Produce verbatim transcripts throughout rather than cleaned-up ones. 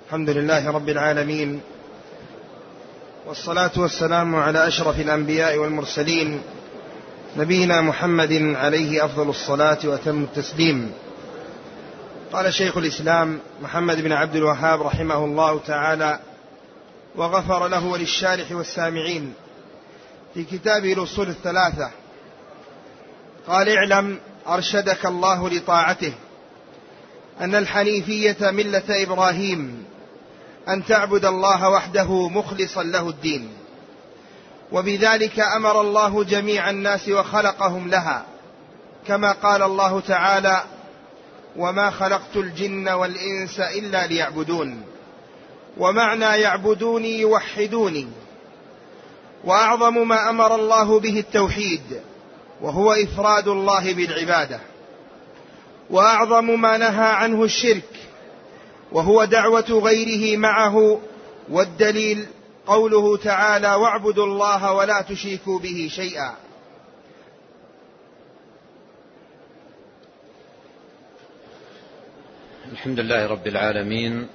الحمد لله رب العالمين، والصلاة والسلام على أشرف الأنبياء والمرسلين، نبينا محمد عليه أفضل الصلاة وأتم التسليم. قال شيخ الإسلام محمد بن عبد الوهاب رحمه الله تعالى وغفر له وللشارح والسامعين في كتابه الأصول الثلاثة، قال: اعلم أرشدك الله لطاعته أن الحنيفية ملة إبراهيم، أن تعبد الله وحده مخلصا له الدين، وبذلك أمر الله جميع الناس وخلقهم لها، كما قال الله تعالى: وما خلقت الجن والإنس إلا ليعبدون. ومعنى يعبدوني يوحدوني. وأعظم ما أمر الله به التوحيد، وهو إفراد الله بالعبادة. وأعظم ما نهى عنه الشرك، وهو دعوة غيره معه، والدليل قوله تعالى: واعبدوا الله ولا تشركوا به شيئا. الحمد لله رب العالمين،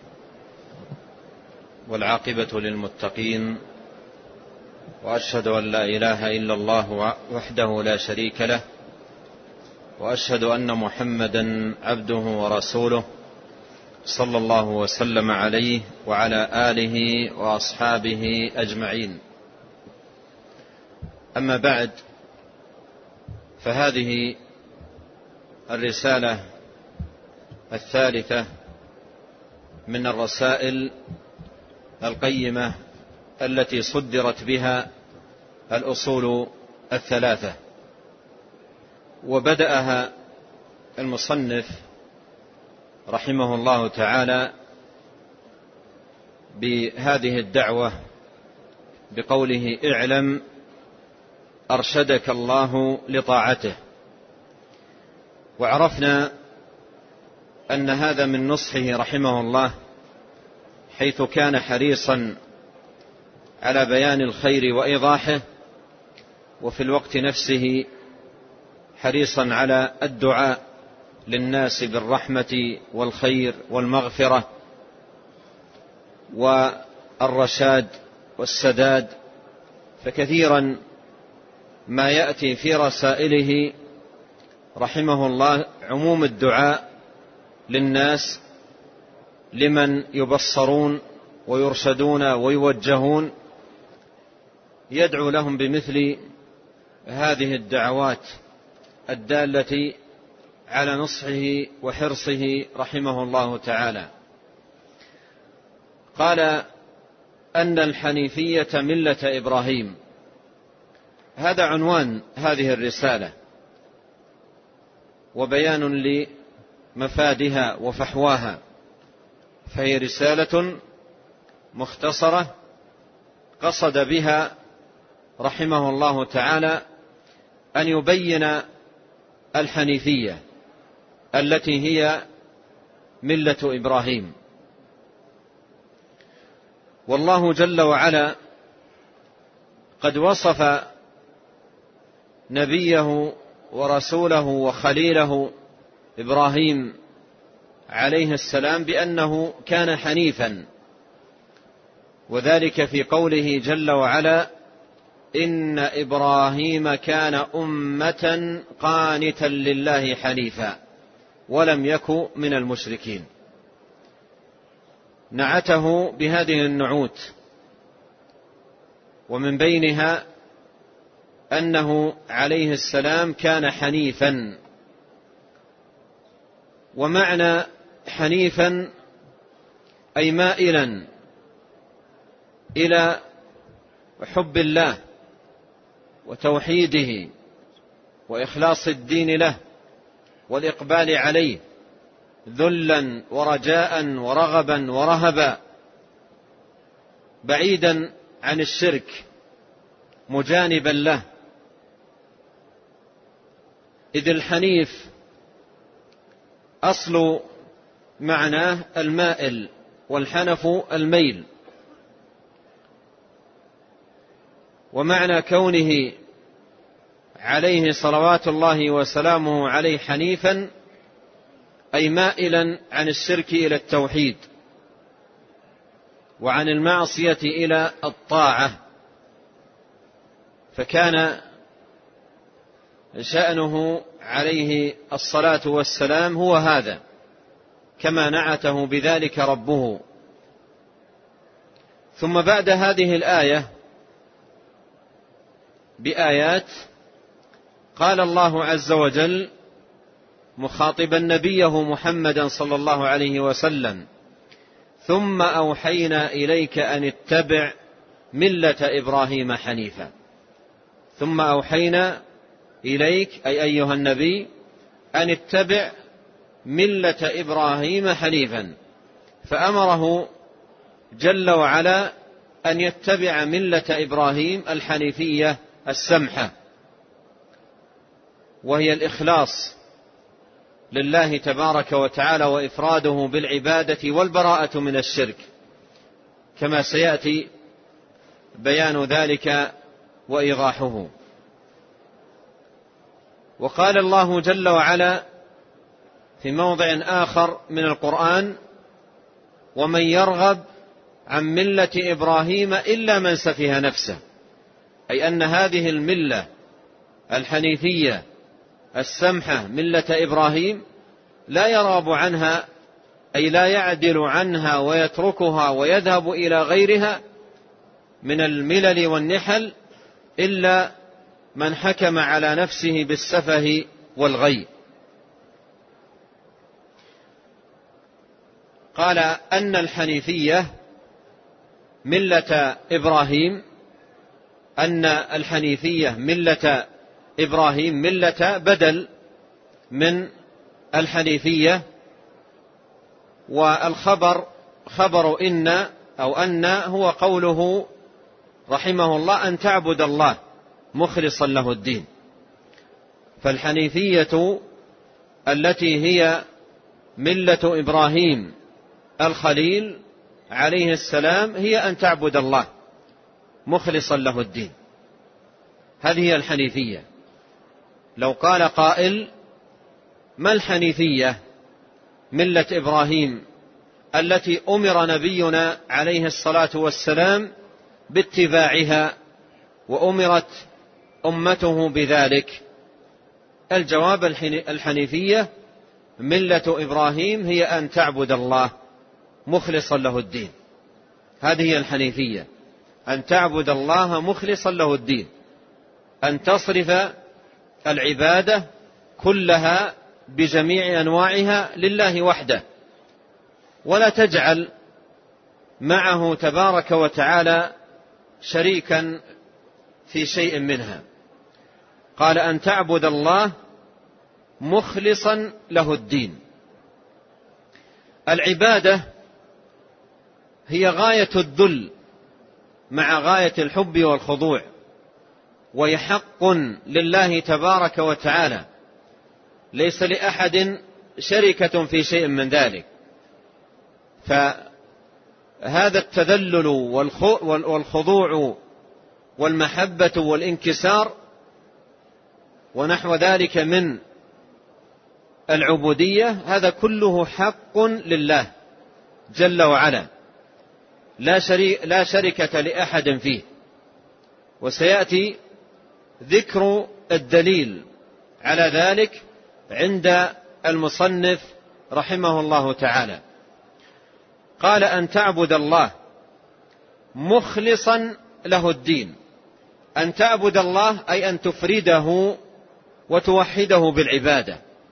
والعاقبة للمتقين، وأشهد أن لا إله إلا الله وحده لا شريك له، وأشهد أن محمدا عبده ورسوله، صلى الله وسلم عليه وعلى آله وأصحابه أجمعين. أما بعد، فهذه الرسالة الثالثة من الرسائل القيمة التي صدرت بها الأصول الثلاثة، وبدأها المصنف رحمه الله تعالى بهذه الدعوة بقوله: اعلم أرشدك الله لطاعته. وعرفنا أن هذا من نصحه رحمه الله، حيث كان حريصا على بيان الخير وإيضاحه، وفي الوقت نفسه حريصا على الدعاء للناس بالرحمة والخير والمغفرة والرشاد والسداد. فكثيرا ما يأتي في رسائله رحمه الله عموم الدعاء للناس، لمن يبصرون ويرشدون ويوجهون، يدعو لهم بمثل هذه الدعوات الدالة على نصحه وحرصه رحمه الله تعالى. قال: أن الحنيفية ملة إبراهيم. هذا عنوان هذه الرسالة، وبيان لمفادها وفحواها. فهي رسالة مختصرة قصد بها رحمه الله تعالى أن يبين الحنيفية التي هي ملة إبراهيم. والله جل وعلا قد وصف نبيه ورسوله وخليله إبراهيم عليه السلام بأنه كان حنيفا، وذلك في قوله جل وعلا: إن إبراهيم كان أمة قانتا لله حنيفا ولم يك من المشركين. نعته بهذه النعوت، ومن بينها أنه عليه السلام كان حنيفا. ومعنى حنيفا أي مائلا إلى حب الله وتوحيده وإخلاص الدين له والإقبال عليه، ذلا ورجاء ورغبا ورهبا، بعيدا عن الشرك مجانبا له. إذ الحنيف أصل معناه المائل، والحنف الميل. ومعنى كونه عليه صلوات الله وسلامه عليه حنيفا أي مائلا عن الشرك إلى التوحيد، وعن المعصية إلى الطاعة، فكان شأنه عليه الصلاة والسلام هو هذا، كما نعته بذلك ربه. ثم بعد هذه الآية بآيات قال الله عز وجل مخاطبا نبيه محمدا صلى الله عليه وسلم: ثم أوحينا إليك أن اتبع ملة إبراهيم حنيفا. ثم أوحينا إليك أي أيها النبي أن اتبع ملة إبراهيم حنيفا، فأمره جل وعلا أن يتبع ملة إبراهيم الحنيفية السمحة، وهي الإخلاص لله تبارك وتعالى وإفراده بالعبادة والبراءة من الشرك، كما سيأتي بيان ذلك وإيضاحه. وقال الله جل وعلا في موضع آخر من القرآن: ومن يرغب عن ملة إبراهيم إلا من سفه نفسه، أي أن هذه الملة الحنيفية السمحة ملة إبراهيم لا يرغب عنها، أي لا يعدل عنها ويتركها ويذهب إلى غيرها من الملل والنحل إلا من حكم على نفسه بالسفه والغي. قال أن الحنيفية ملة إبراهيم أن الحنيفية ملة إبراهيم ملة بدل من الحنيفية، والخبر خبر إن أو أن هو قوله رحمه الله: أن تعبد الله مخلصا له الدين. فالحنيفية التي هي ملة إبراهيم الخليل عليه السلام هي أن تعبد الله مخلصا له الدين، هذه هي الحنيفية. لو قال قائل: ما الحنيفية ملة إبراهيم التي أمر نبينا عليه الصلاة والسلام باتباعها وأمرت أمته بذلك؟ الجواب: الحنيفية ملة إبراهيم هي أن تعبد الله مخلصا له الدين، هذه هي الحنيفية، أن تعبد الله مخلصا له الدين، أن تصرف العبادة كلها بجميع أنواعها لله وحده، ولا تجعل معه تبارك وتعالى شريكا في شيء منها. قال: أن تعبد الله مخلصا له الدين. العبادة هي غاية الذل مع غاية الحب والخضوع، وهي حق لله تبارك وتعالى، ليس لأحد شركة في شيء من ذلك. فهذا التذلل والخضوع والمحبة والانكسار ونحو ذلك من العبودية، هذا كله حق لله جل وعلا، لا شريك لا شركة لأحد فيه. وسيأتي ذكر الدليل على ذلك عند المصنف رحمه الله تعالى. قال: أن تعبد الله مخلصا له الدين. أن تعبد الله أي أن تفرده وتوحده بالعبادة.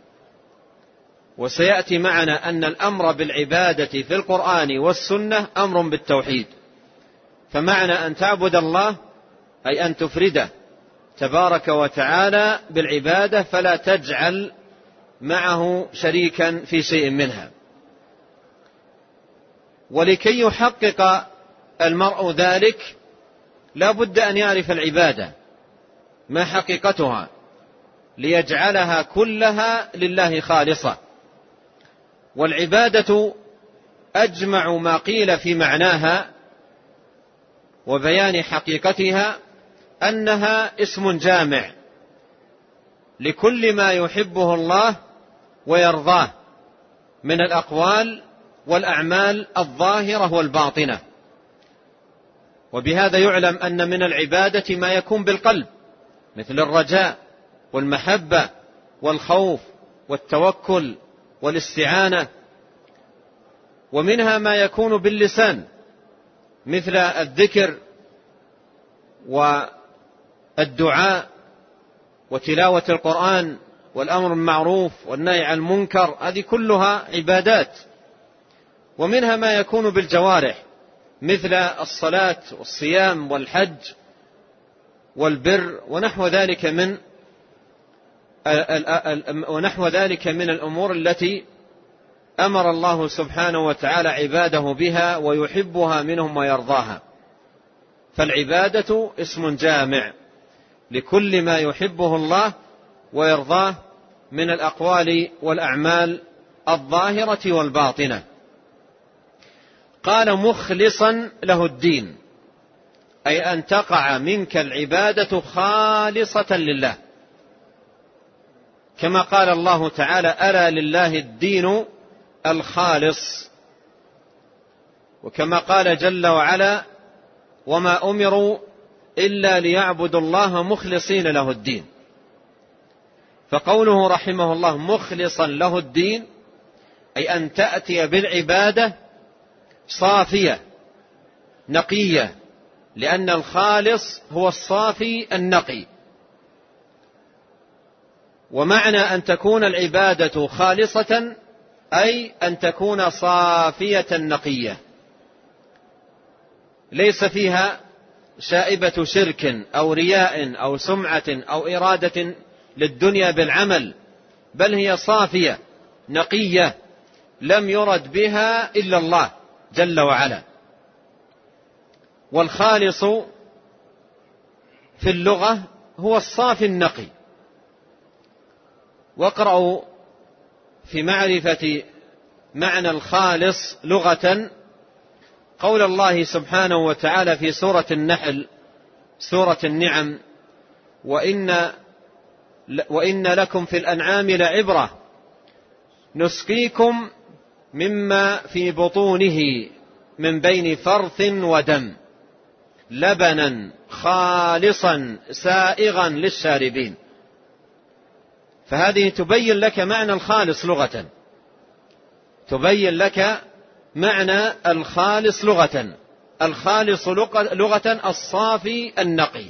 وسيأتي معنا أن الأمر بالعبادة في القرآن والسنة أمر بالتوحيد، فمعنى أن تعبد الله أي أن تفرده تبارك وتعالى بالعبادة، فلا تجعل معه شريكا في شيء منها. ولكي يحقق المرء ذلك لا بد أن يعرف العبادة ما حقيقتها، ليجعلها كلها لله خالصة. والعبادة أجمع ما قيل في معناها وبيان حقيقتها أنها اسم جامع لكل ما يحبه الله ويرضاه من الأقوال والأعمال الظاهرة والباطنة، وبهذا يعلم أن من العبادة ما يكون بالقلب مثل الرجاء والمحبة والخوف والتوكل والاستعانة، ومنها ما يكون باللسان مثل الذكر والدعاء وتلاوة القرآن والأمر بالمعروف والنهي عن المنكر، هذه كلها عبادات. ومنها ما يكون بالجوارح مثل الصلاة والصيام والحج والبر ونحو ذلك من ونحو ذلك من الأمور التي أمر الله سبحانه وتعالى عباده بها ويحبها منهم ويرضاها. فالعبادة اسم جامع لكل ما يحبه الله ويرضاه من الأقوال والأعمال الظاهرة والباطنة. قال مخلصا له الدين، أي أن تقع منك العبادة خالصة لله، كما قال الله تعالى ألا لله الدين الخالص، وكما قال جل وعلا وما أمروا إلا ليعبدوا الله مخلصين له الدين. فقوله رحمه الله مخلصا له الدين أي أن تأتي بالعبادة صافية نقية، لأن الخالص هو الصافي النقي. ومعنى أن تكون العبادة خالصة أي أن تكون صافية نقية ليس فيها شائبة شرك أو رياء أو سمعة أو إرادة للدنيا بالعمل، بل هي صافية نقية لم يرد بها إلا الله جل وعلا. والخالص في اللغة هو الصافي النقي. واقرأوا في معرفة معنى الخالص لغة قول الله سبحانه وتعالى في سورة النحل سورة النعم وإن, وإن لكم في الأنعام لعبرة نسقيكم مما في بطونه من بين فرث ودم لبنا خالصا سائغا للشاربين. فهذه تبين لك معنى الخالص لغة، تبين لك معنى الخالص لغة. الخالص لغة الصافي النقي.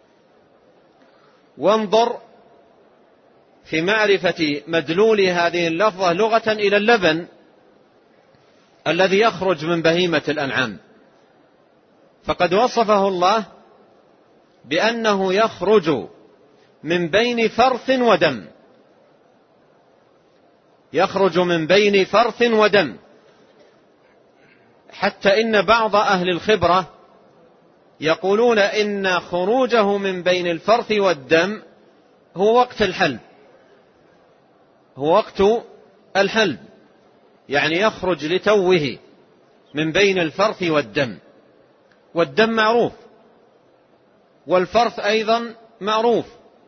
وانظر في معرفة مدلول هذه اللفظة لغة إلى اللبن الذي يخرج من بهيمة الأنعام، فقد وصفه الله بأنه يخرج من بين فرث ودم، يخرج من بين فرث ودم، حتى إن بعض أهل الخبرة يقولون إن خروجه من بين الفرث والدم هو وقت الحلب، هو وقت الحلب، يعني يخرج لتوه من بين الفرث والدم. والدم معروف والفرث أيضا معروف.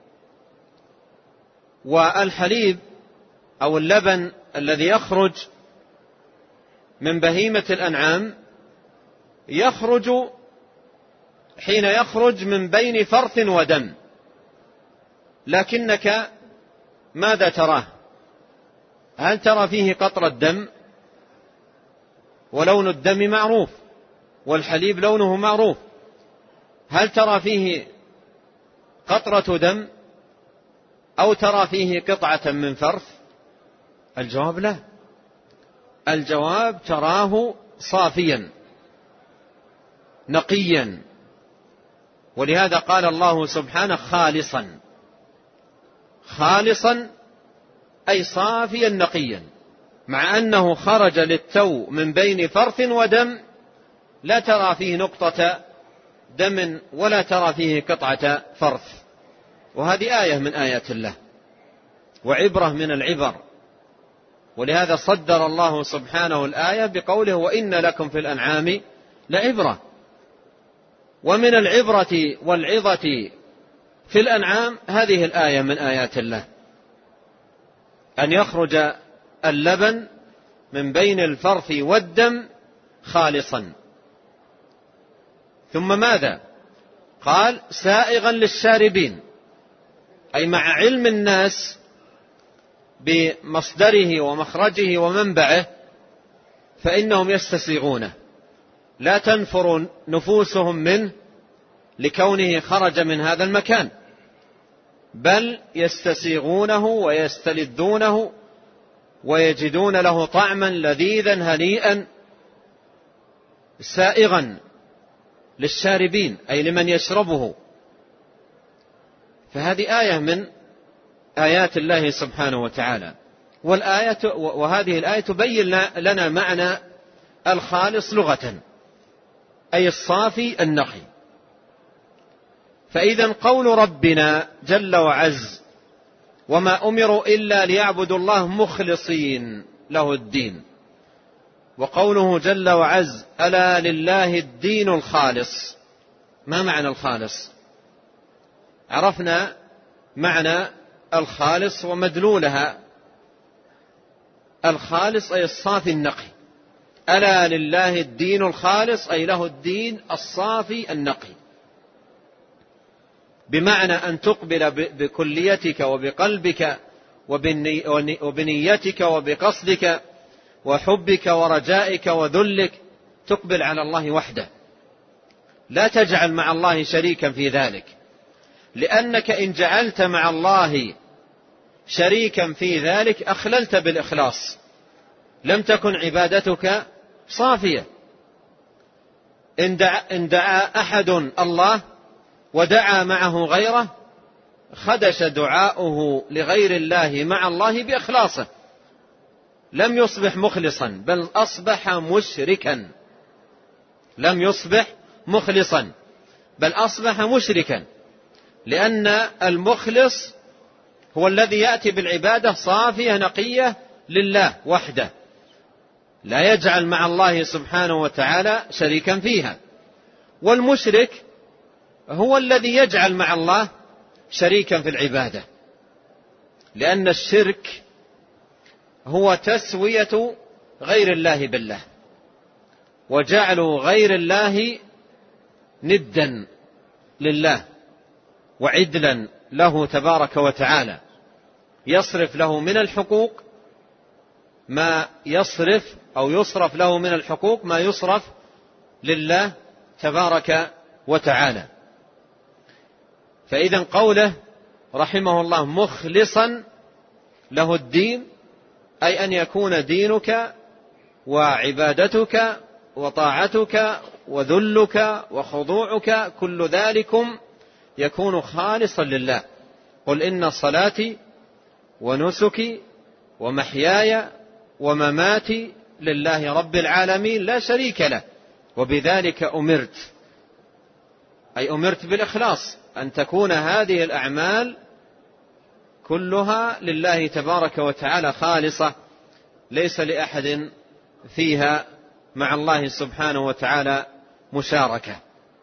والحليب أو اللبن الذي يخرج من بهيمة الأنعام يخرج حين يخرج من بين فرث ودم، لكنك ماذا تراه؟ هل ترى فيه قطرة دم؟ ولون الدم معروف والحليب لونه معروف. هل ترى فيه قطرة دم أو ترى فيه قطعة من فرث؟ الجواب لا، الجواب تراه صافيا نقيا. ولهذا قال الله سبحانه خالصا، خالصا أي صافيا نقيا، مع أنه خرج للتو من بين فرث ودم لا ترى فيه نقطة دم ولا ترى فيه قطعة فرث. وهذه آية من آيات الله وعبرة من العبر. ولهذا صدر الله سبحانه الآية بقوله وإن لكم في الأنعام لعبرة. ومن العبرة والعظة في الأنعام هذه الآية من آيات الله، أن يخرج اللبن من بين الفرث والدم خالصا. ثم ماذا؟ قال سائغا للشاربين، أي مع علم الناس بمصدره ومخرجه ومنبعه فإنهم يستسيغونه، لا تنفر نفوسهم منه لكونه خرج من هذا المكان، بل يستسيغونه ويستلذونه ويجدون له طعما لذيذا هنيئا سائغا للشاربين، أي لمن يشربه. فهذه آية من آيات الله سبحانه وتعالى. والآية وهذه الآية تبين لنا معنى الخالص لغة، أي الصافي النقي. فإذا قول ربنا جل وعز وما أمروا إلا ليعبدوا الله مخلصين له الدين، وقوله جل وعز ألا لله الدين الخالص، ما معنى الخالص؟ عرفنا معنى الخالص ومدلولها. الخالص أي الصافي النقي، ألا لله الدين الخالص أي له الدين الصافي النقي، بمعنى أن تقبل بكليتك وبقلبك وبنيتك وبقصدك وحبك ورجائك وذلك، تقبل على الله وحده، لا تجعل مع الله شريكا في ذلك، لأنك إن جعلت مع الله شريكا في ذلك أخللت بالإخلاص، لم تكن عبادتك صافية. إن دعا, إن دعا أحد الله ودعا معه غيره خدش دعاؤه لغير الله مع الله بإخلاصه، لم يصبح مخلصا بل أصبح مشركا، لم يصبح مخلصا بل أصبح مشركا، لأن المخلص هو الذي يأتي بالعبادة صافية نقية لله وحده، لا يجعل مع الله سبحانه وتعالى شريكا فيها. والمشرك هو الذي يجعل مع الله شريكا في العبادة، لأن الشرك هو تسوية غير الله بالله، وجعل غير الله ندا لله وعدلا له تبارك وتعالى، يصرف له من الحقوق ما يصرف أو يصرف له من الحقوق ما يصرف لله تبارك وتعالى. فإذا قوله رحمه الله مخلصا له الدين، أي أن يكون دينك وعبادتك وطاعتك وذلك وخضوعك كل ذلكم يكون خالصا لله. قل إن صلاتي ونسكي ومحياي ومماتي لله رب العالمين لا شريك له وبذلك أمرت، أي أمرت بالإخلاص، أن تكون هذه الأعمال كلها لله تبارك وتعالى خالصة، ليس لأحد فيها مع الله سبحانه وتعالى مشاركة.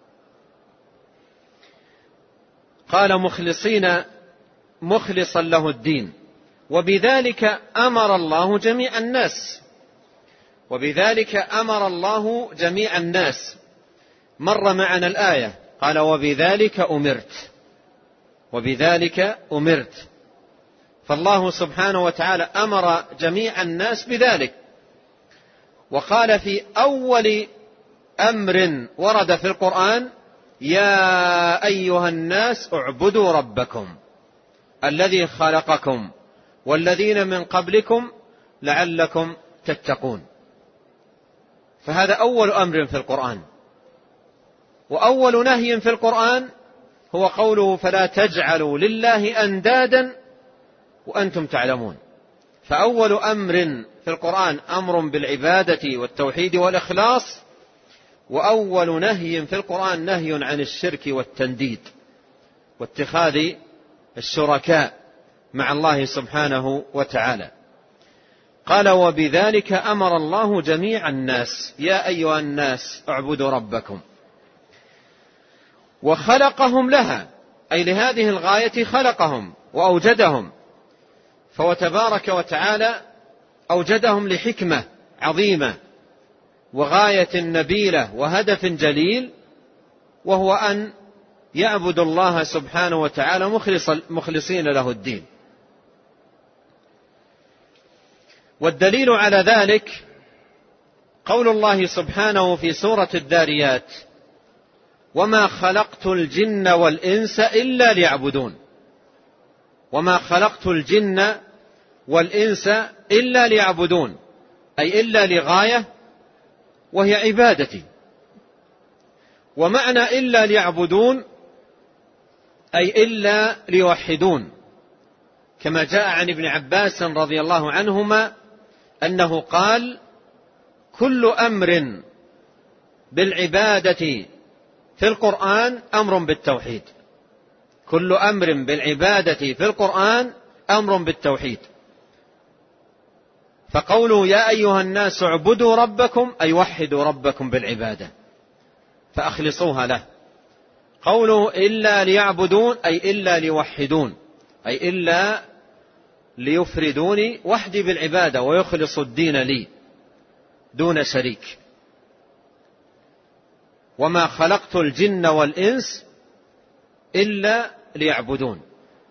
قال مخلصين مخلصا له الدين، وبذلك أمر الله جميع الناس، وبذلك أمر الله جميع الناس. مر معنا الآية قال وبذلك أمرت، وبذلك أمرت، فالله سبحانه وتعالى أمر جميع الناس بذلك. وقال في أول أمر ورد في القرآن يا أيها الناس اعبدوا ربكم الذي خلقكم والذين من قبلكم لعلكم تتقون. فهذا أول أمر في القرآن. وأول نهي في القرآن هو قوله فلا تجعلوا لله أندادا وأنتم تعلمون. فأول أمر في القرآن أمر بالعبادة والتوحيد والإخلاص، وأول نهي في القرآن نهي عن الشرك والتنديد واتخاذ الشركاء مع الله سبحانه وتعالى. قال وبذلك أمر الله جميع الناس يا أيها الناس اعبدوا ربكم، وخلقهم لها، أي لهذه الغاية خلقهم وأوجدهم، فهو تبارك وتعالى أوجدهم لحكمة عظيمة وغاية نبيلة وهدف جليل وهو أن يعبد الله سبحانه وتعالى مخلصين له الدين. والدليل على ذلك قول الله سبحانه في سورة الذاريات: وما خلقت الجن والإنس إلا ليعبدون. وما خلقت الجن والإنس إلا ليعبدون، أي إلا لغاية وهي عبادتي. ومعنى إلا ليعبدون أي إلا ليوحدون، كما جاء عن ابن عباس رضي الله عنهما أنه قال: كل أمر بالعبادة في القرآن أمر بالتوحيد. كل أمر بالعبادة في القرآن أمر بالتوحيد. فقوله يا أيها الناس اعبدوا ربكم أي وحدوا ربكم بالعبادة فأخلصوها له. قوله إلا ليعبدون أي إلا ليوحدون، أي إلا ليفردوني وحدي بالعبادة ويخلصوا الدين لي دون شريك. وما خلقت الجن والإنس إلا ليعبدون.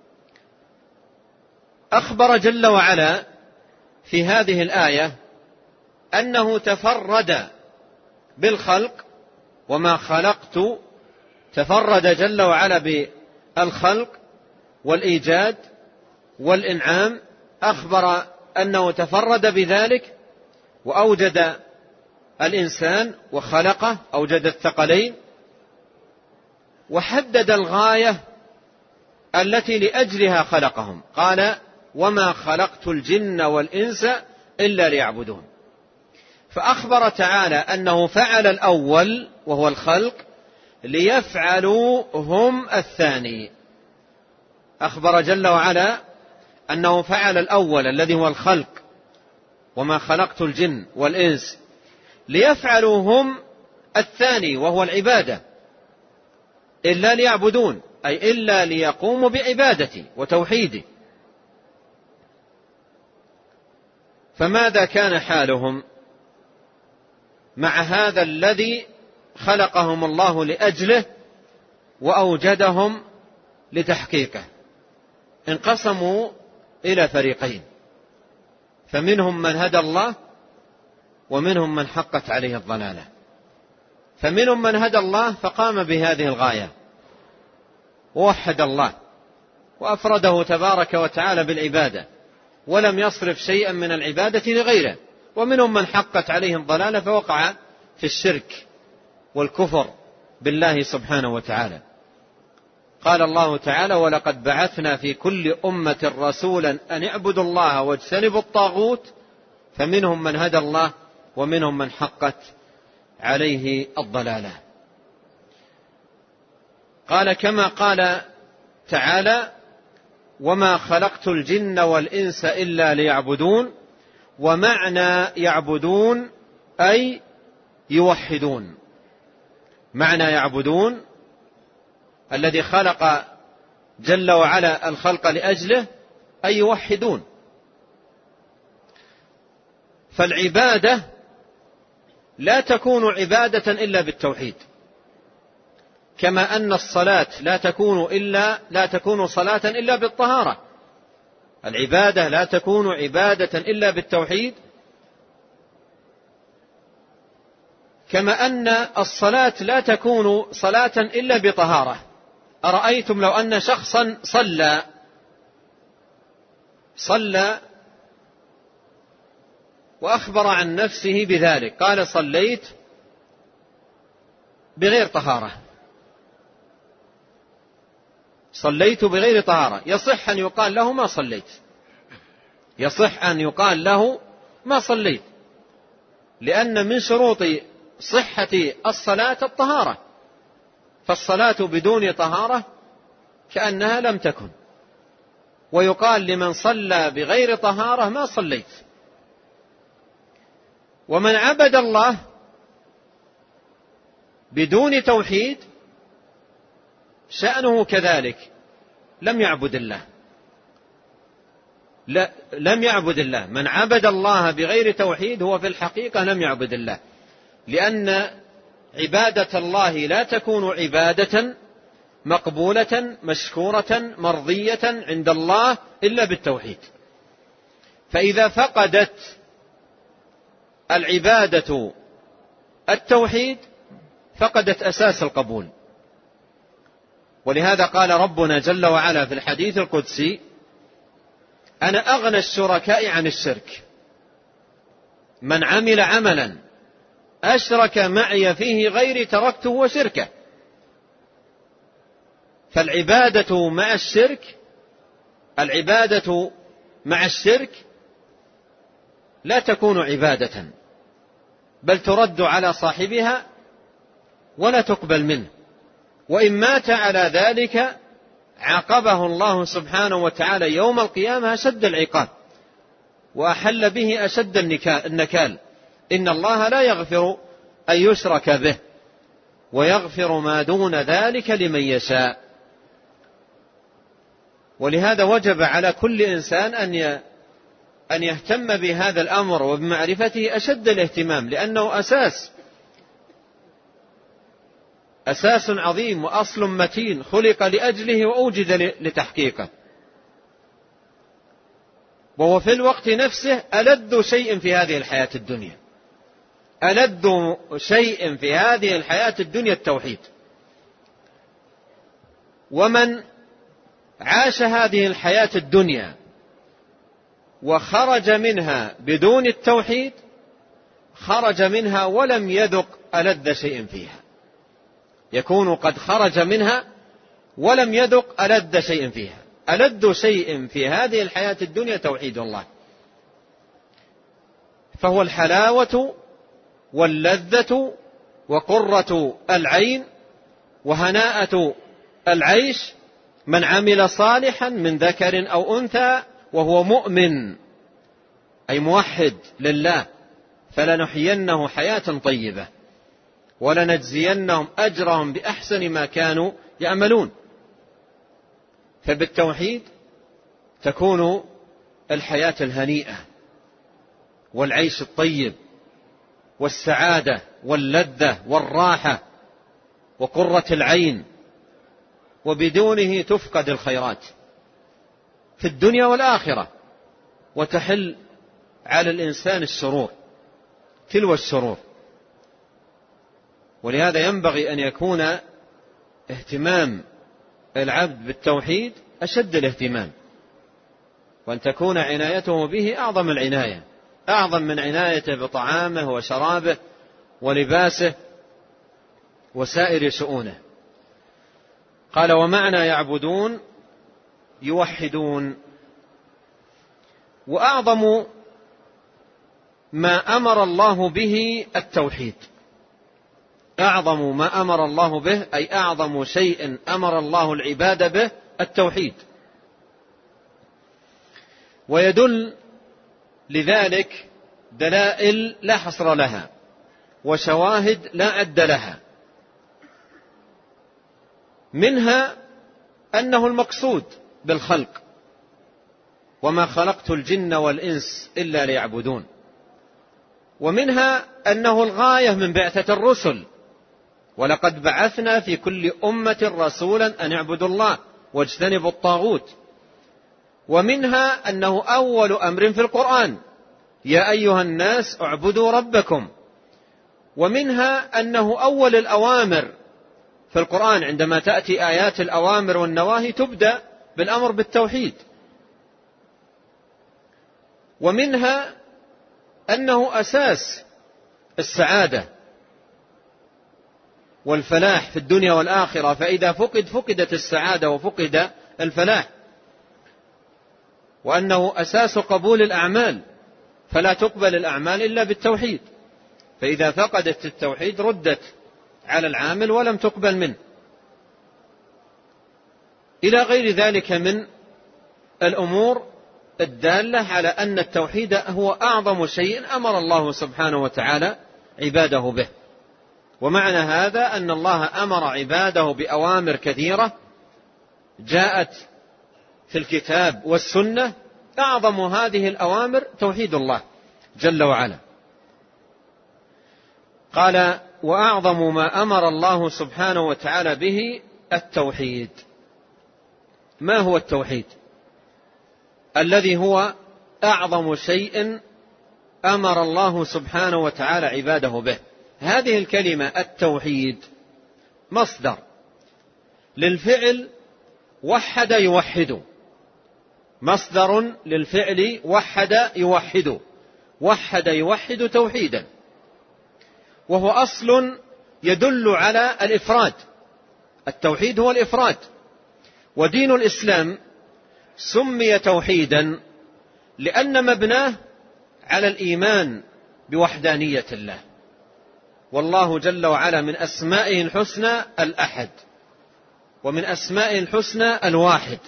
أخبر جل وعلا في هذه الآية أنه تفرد بالخلق. وما خلقت تفرد جل وعلا بالخلق والإيجاد والإنعام، أخبر أنه تفرد بذلك وأوجد الإنسان وخلقه، أوجد الثقلين، وحدد الغاية التي لأجلها خلقهم. قال وما خلقت الجن والإنس إلا ليعبدون. فأخبر تعالى أنه فعل الأول وهو الخلق ليفعلوا هم الثاني. أخبر جل وعلا أنه فعل الأول الذي هو الخلق وما خلقت الجن والإنس ليفعلوا هم الثاني وهو العبادة، إلا ليعبدون أي إلا ليقوموا بعبادتي وتوحيدي. فماذا كان حالهم مع هذا الذي خلقهم الله لأجله وأوجدهم لتحقيقه؟ انقسموا إلى فريقين، فمنهم من هدى الله ومنهم من حقت عليه الضلالة. فمنهم من هدى الله فقام بهذه الغاية ووحد الله وأفرده تبارك وتعالى بالعبادة ولم يصرف شيئا من العبادة لغيره. ومنهم من حقت عليه الضلالة فوقع في الشرك والكفر بالله سبحانه وتعالى. قال الله تعالى ولقد بعثنا في كل أمة رسولا أن اعبدوا الله واجتنبوا الطاغوت فمنهم من هدى الله ومنهم من حقت عليه الضلالة. قال كما قال تعالى وما خلقت الجن والإنس إلا ليعبدون. ومعنى يعبدون أي يوحدون. معنى يعبدون الذي خلق جل وعلا الخلق لأجله أي يوحدون. فالعبادة لا تكون عبادة إلا بالتوحيد، كما أن الصلاة لا تكون إلا لا تكون صلاة إلا بالطهارة. العبادة لا تكون عبادة إلا بالتوحيد، كما أن الصلاة لا تكون صلاة إلا بطهارة. أرأيتم لو أن شخصا صلى صلى وأخبر عن نفسه بذلك، قال صليت بغير طهارة، صليت بغير طهارة، يصح أن يقال له ما صليت، يصح أن يقال له ما صليت، لأن من شروط صحة الصلاة الطهارة، فالصلاة بدون طهارة كأنها لم تكن. ويقال لمن صلى بغير طهارة ما صليت. ومن عبد الله بدون توحيد شأنه كذلك، لم يعبد الله، لا لم يعبد الله. من عبد الله بغير توحيد هو في الحقيقة لم يعبد الله، لأن عبادة الله لا تكون عبادة مقبولة مشكورة مرضية عند الله إلا بالتوحيد. فإذا فقدت العبادة التوحيد فقدت أساس القبول. ولهذا قال ربنا جل وعلا في الحديث القدسي: أنا أغنى الشركاء عن الشرك، من عمل عملا أشرك معي فيه غيري تركته وشركه. فالعبادة مع الشرك العبادة مع الشرك لا تكون عبادة، بل ترد على صاحبها ولا تقبل منه، وإن مات على ذلك عاقبه الله سبحانه وتعالى يوم القيامة أشد العقاب، وأحل به أشد النكال. إن الله لا يغفر أن يشرك به ويغفر ما دون ذلك لمن يشاء. ولهذا وجب على كل إنسان أن أن يهتم بهذا الأمر وبمعرفته أشد الاهتمام، لأنه أساس أساس عظيم وأصل متين خلق لأجله وأوجد لتحقيقه، وهو في الوقت نفسه ألذ شيء في هذه الحياة الدنيا. ألذ شيء في هذه الحياة الدنيا التوحيد. ومن عاش هذه الحياة الدنيا وخرج منها بدون التوحيد خرج منها ولم يذق ألذ شيء فيها، يكون قد خرج منها ولم يذق ألذ شيء فيها. ألذ شيء في هذه الحياة الدنيا توحيد الله، فهو الحلاوة واللذة وقرة العين وهناءة العيش. من عمل صالحا من ذكر أو أنثى وهو مؤمن أي موحد لله فلنحيينه حياة طيبة ولنجزينهم أجرهم بأحسن ما كانوا يعملون. فبالتوحيد تكون الحياة الهنيئة والعيش الطيب والسعادة واللذة والراحة وقرة العين، وبدونه تفقد الخيرات في الدنيا والآخرة وتحل على الإنسان الشرور تلو الشرور. ولهذا ينبغي أن يكون اهتمام العبد بالتوحيد أشد الاهتمام، وأن تكون عنايته به أعظم العناية، أعظم من عنايته بطعامه وشرابه ولباسه وسائر شؤونه. قال: ومعنى يعبدون يوحدون. وأعظم ما أمر الله به التوحيد، أعظم ما أمر الله به أي أعظم شيء أمر الله العباد به التوحيد. ويدل لذلك دلائل لا حصر لها وشواهد لا عد لها، منها أنه المقصود بالخلق: وما خلقت الجن والإنس إلا ليعبدون. ومنها أنه الغاية من بعثة الرسل: ولقد بعثنا في كل أمة رسولا أن اعبدوا الله واجتنبوا الطاغوت. ومنها أنه أول أمر في القرآن: يا أيها الناس اعبدوا ربكم. ومنها أنه أول الأوامر في القرآن، عندما تأتي آيات الأوامر والنواهي تبدأ بالأمر بالتوحيد. ومنها أنه أساس السعادة والفلاح في الدنيا والآخرة، فإذا فقد فقدت السعادة وفقد الفلاح. وأنه أساس قبول الأعمال، فلا تقبل الأعمال إلا بالتوحيد، فإذا فقدت التوحيد ردت على العامل ولم تقبل منه، إلى غير ذلك من الأمور الدالة على أن التوحيد هو أعظم شيء أمر الله سبحانه وتعالى عباده به. ومعنى هذا أن الله أمر عباده بأوامر كثيرة جاءت في الكتاب والسنة، أعظم هذه الأوامر توحيد الله جل وعلا. قال وأعظم ما أمر الله سبحانه وتعالى به التوحيد. ما هو التوحيد الذي هو أعظم شيء أمر الله سبحانه وتعالى عباده به؟ هذه الكلمة التوحيد مصدر للفعل وحد يوحد، مصدر للفعل وحد يوحد، وحد يوحد توحيدا، وهو أصل يدل على الإفراد. التوحيد هو الإفراد، ودين الإسلام سمي توحيدا لأن مبناه على الإيمان بوحدانية الله، والله جل وعلا من أسمائه الحسنى الأحد، ومن أسمائه الحسنى الواحد.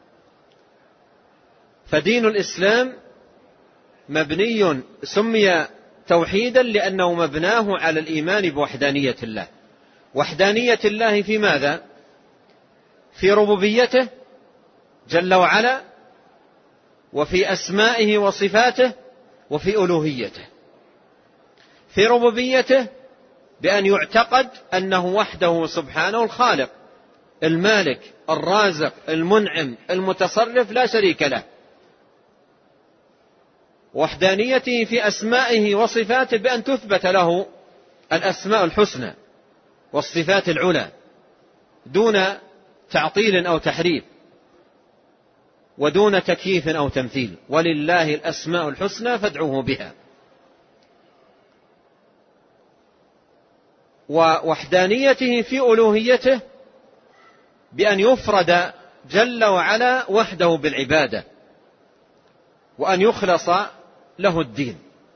فدين الإسلام مبني سمي توحيدا لأنه مبناه على الإيمان بوحدانية الله. وحدانية الله في ماذا؟ في ربوبيته جل وعلا، وفي أسمائه وصفاته، وفي ألوهيته. في ربوبيته بأن يعتقد أنه وحده سبحانه الخالق المالك الرازق المنعم المتصرف لا شريك له. وحدانيته في أسمائه وصفاته بأن تثبت له الأسماء الحسنى والصفات العلى دون تعطيل أو تحريف، ودون تكييف أو تمثيل. ولله الأسماء الحسنى فادعوه بها. ووحدانيته في ألوهيته بأن يفرد جل وعلا وحده بالعبادة، وأن يخلص له الدين.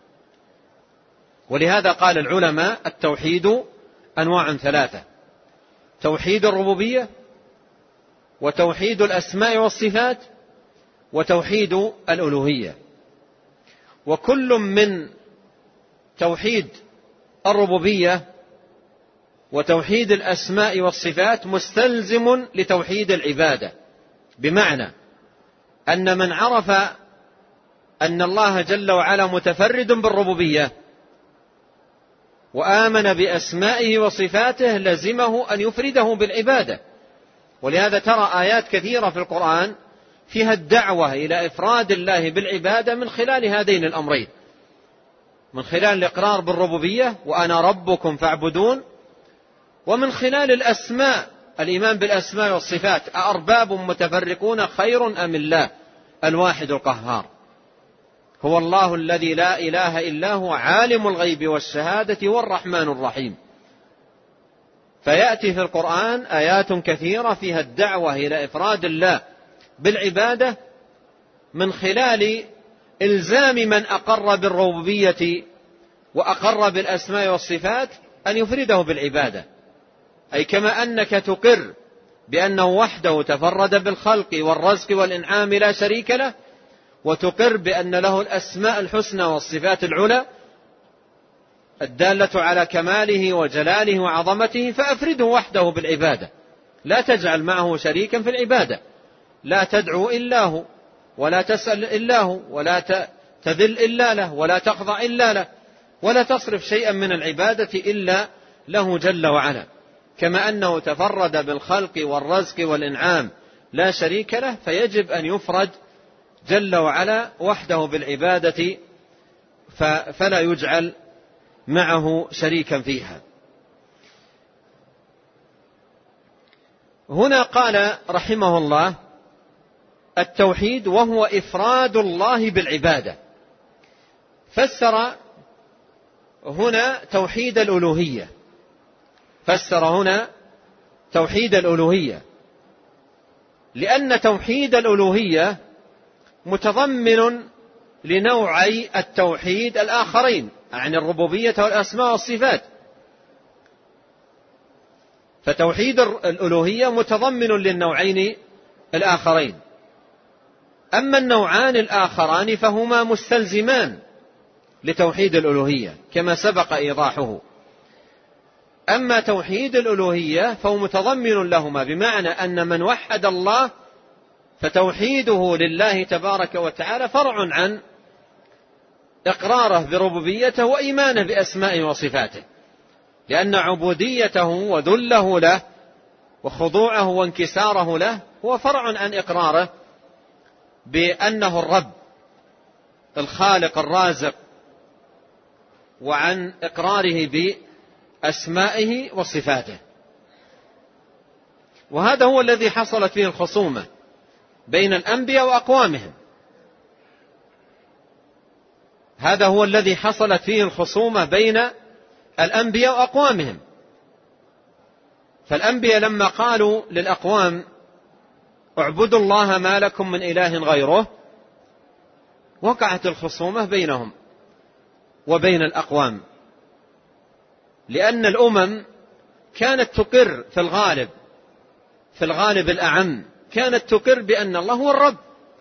ولهذا قال العلماء التوحيد أنواع ثلاثة: توحيد الربوبية، وتوحيد الأسماء والصفات، وتوحيد الألوهية. وكل من توحيد الربوبية وتوحيد الأسماء والصفات مستلزم لتوحيد العبادة، بمعنى أن من عرف أن الله جل وعلا متفرد بالربوبية وآمن بأسمائه وصفاته لزمه أن يفرده بالعبادة. ولهذا ترى آيات كثيرة في القرآن فيها الدعوة إلى إفراد الله بالعبادة من خلال هذين الأمرين: من خلال الإقرار بالربوبية وأنا ربكم فاعبدون، ومن خلال الأسماء الإيمان بالأسماء والصفات: أأرباب متفرقون خير أم الله الواحد القهار، هو الله الذي لا إله إلا هو عالم الغيب والشهادة والرحمن الرحيم. فيأتي في القرآن آيات كثيرة فيها الدعوة إلى إفراد الله بالعبادة من خلال إلزام من أقر بالربوبية وأقر بالأسماء والصفات أن يفرده بالعبادة. أي كما أنك تقر بأنه وحده تفرد بالخلق والرزق والإنعام لا شريك له، وتقر بأن له الأسماء الحسنى والصفات العلى الدالة على كماله وجلاله وعظمته، فأفرده وحده بالعبادة، لا تجعل معه شريكا في العبادة، لا تدعو إلا هو، ولا تسأل إلا هو، ولا تذل إلا له، ولا تخضع إلا له، ولا تصرف شيئا من العبادة إلا له جل وعلا. كما أنه تفرد بالخلق والرزق والإنعام لا شريك له، فيجب أن يفرد جل وعلا وحده بالعبادة فلا يجعل معه شريكا فيها. هنا قال رحمه الله التوحيد وهو إفراد الله بالعبادة، فسر هنا توحيد الألوهية، فسر هنا توحيد الألوهية لأن توحيد الألوهية متضمن لنوعي التوحيد الآخرين عن الربوبية والأسماء والصفات. فتوحيد الألوهية متضمن للنوعين الآخرين. أما النوعان الآخران فهما مستلزمان لتوحيد الألوهية كما سبق إيضاحه. أما توحيد الألوهية فهو متضمن لهما، بمعنى أن من وحد الله فتوحيده لله تبارك وتعالى فرع عن إقراره بربوبيته وإيمانه بأسمائه وصفاته. لأن عبوديته وذله له وخضوعه وانكساره له هو فرع عن إقراره بأنه الرب الخالق الرازق، وعن إقراره بأسمائه وصفاته. وهذا هو الذي حصلت فيه الخصومة بين الأنبياء وأقوامهم، هذا هو الذي حصلت فيه الخصومة بين الأنبياء وأقوامهم. فالأنبياء لما قالوا للأقوام اعبدوا الله ما لكم من إله غيره، وقعت الخصومة بينهم وبين الأقوام، لأن الأمم كانت تقر في الغالب في الغالب الأعم كانت تقر بأن الله هو الرب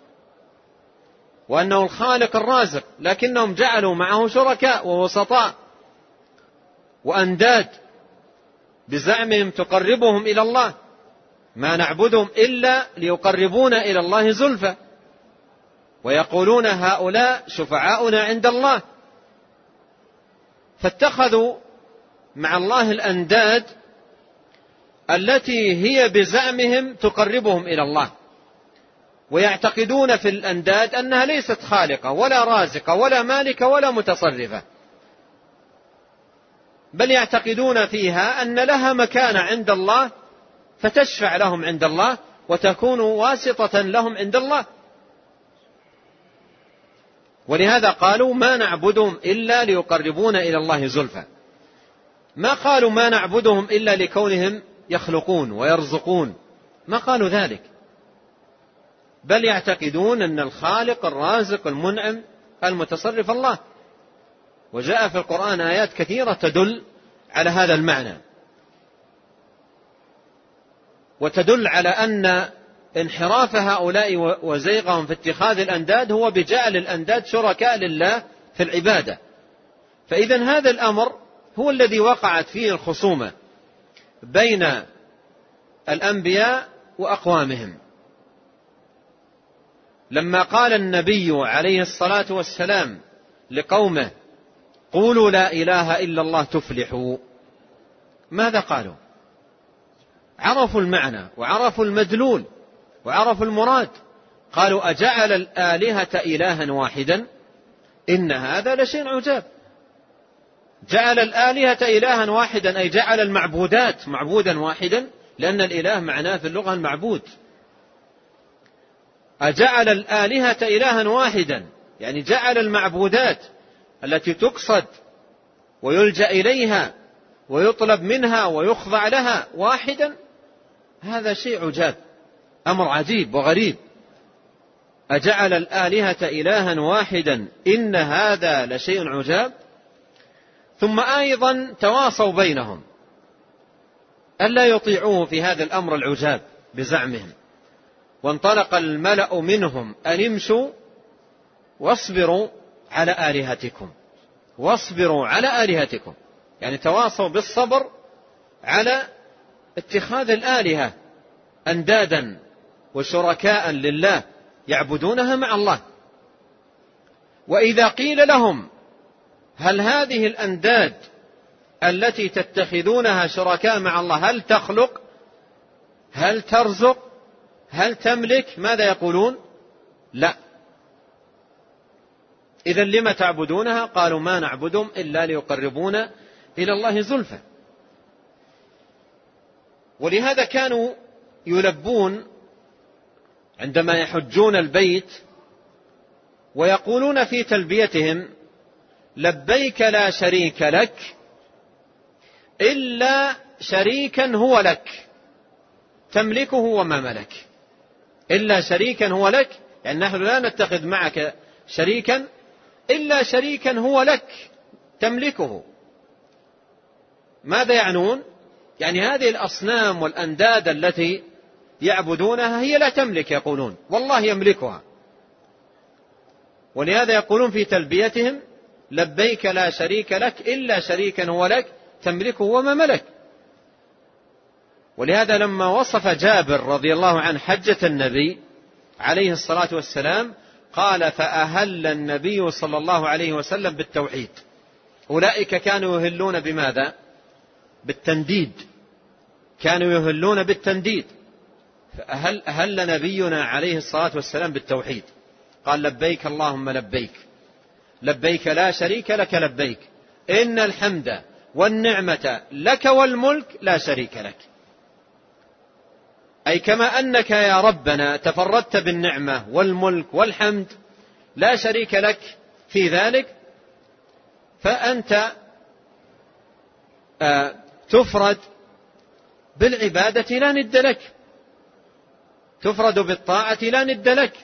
وأنه الخالق الرازق، لكنهم جعلوا معه شركاء ووسطاء وأنداد بزعمهم تقربهم إلى الله، ما نعبدهم إلا ليقربونا إلى الله زلفى، ويقولون هؤلاء شفعاؤنا عند الله. فاتخذوا مع الله الأنداد التي هي بزعمهم تقربهم إلى الله، ويعتقدون في الأنداد أنها ليست خالقة ولا رازقة ولا مالكة ولا متصرفة، بل يعتقدون فيها أن لها مكانة عند الله فتشفع لهم عند الله وتكون واسطة لهم عند الله. ولهذا قالوا ما نعبدهم إلا ليقربونا إلى الله زلفى، ما قالوا ما نعبدهم إلا لكونهم يخلقون ويرزقون، ما قالوا ذلك، بل يعتقدون أن الخالق الرازق المنعم المتصرف الله. وجاء في القرآن آيات كثيرة تدل على هذا المعنى، وتدل على أن انحراف هؤلاء وزيغهم في اتخاذ الأنداد هو بجعل الأنداد شركاء لله في العبادة. فإذن هذا الأمر هو الذي وقعت فيه الخصومة بين الأنبياء وأقوامهم. لما قال النبي عليه الصلاة والسلام لقومه قولوا لا إله إلا الله تفلحوا، ماذا قالوا؟ عرفوا المعنى وعرفوا المدلول وعرفوا المراد. قالوا أجعل الآلهة إلها واحدا إن هذا لشيء عجاب. جعل الآلهة إلها واحدا أي جعل المعبودات معبودا واحدا، لأن الإله معناه في اللغة المعبود. أجعل الآلهة إلها واحدا يعني جعل المعبودات التي تقصد ويلجأ إليها ويطلب منها ويخضع لها واحدا، هذا شيء عجاب، أمر عجيب وغريب. أجعل الآلهة إلها واحدا إن هذا لشيء عجاب. ثم أيضا تواصوا بينهم ألا يطيعوه في هذا الأمر العجاب بزعمهم، وانطلق الملأ منهم أن امشوا واصبروا على آلهتكم واصبروا على آلهتكم، يعني تواصوا بالصبر على اتخاذ الآلهة أندادا وشركاء لله يعبدونها مع الله. وإذا قيل لهم هل هذه الأنداد التي تتخذونها شركاء مع الله هل تخلق هل ترزق هل تملك، ماذا يقولون؟ لا. إذن لما تعبدونها؟ قالوا ما نعبدهم إلا ليقربونا إلى الله زلفى. ولهذا كانوا يلبون عندما يحجون البيت ويقولون في تلبيتهم لبيك لا شريك لك إلا شريكا هو لك تملكه وما ملك. إلا شريكا هو لك يعني نحن لا نتخذ معك شريكا إلا شريكا هو لك تملكه. ماذا يعنون؟ يعني هذه الأصنام والأنداد التي يعبدونها هي لا تملك، يقولون والله يملكها. ولهذا يقولون في تلبيتهم لبيك لا شريك لك إلا شريكا هو لك تملكه وما ملك. ولهذا لما وصف جابر رضي الله عنه حجة النبي عليه الصلاة والسلام قال فأهل النبي صلى الله عليه وسلم بالتوحيد. أولئك كانوا يهلون بماذا؟ بالتنديد، كانوا يهلون بالتنديد. فأهل أهل نبينا عليه الصلاة والسلام بالتوحيد، قال لبيك اللهم لبيك لبيك لا شريك لك لبيك إن الحمد والنعمة لك والملك لا شريك لك. أي كما أنك يا ربنا تفردت بالنعمة والملك والحمد لا شريك لك في ذلك، فأنت تفرد بالعبادة لا ند لك، تفرد بالطاعة لا ند لك.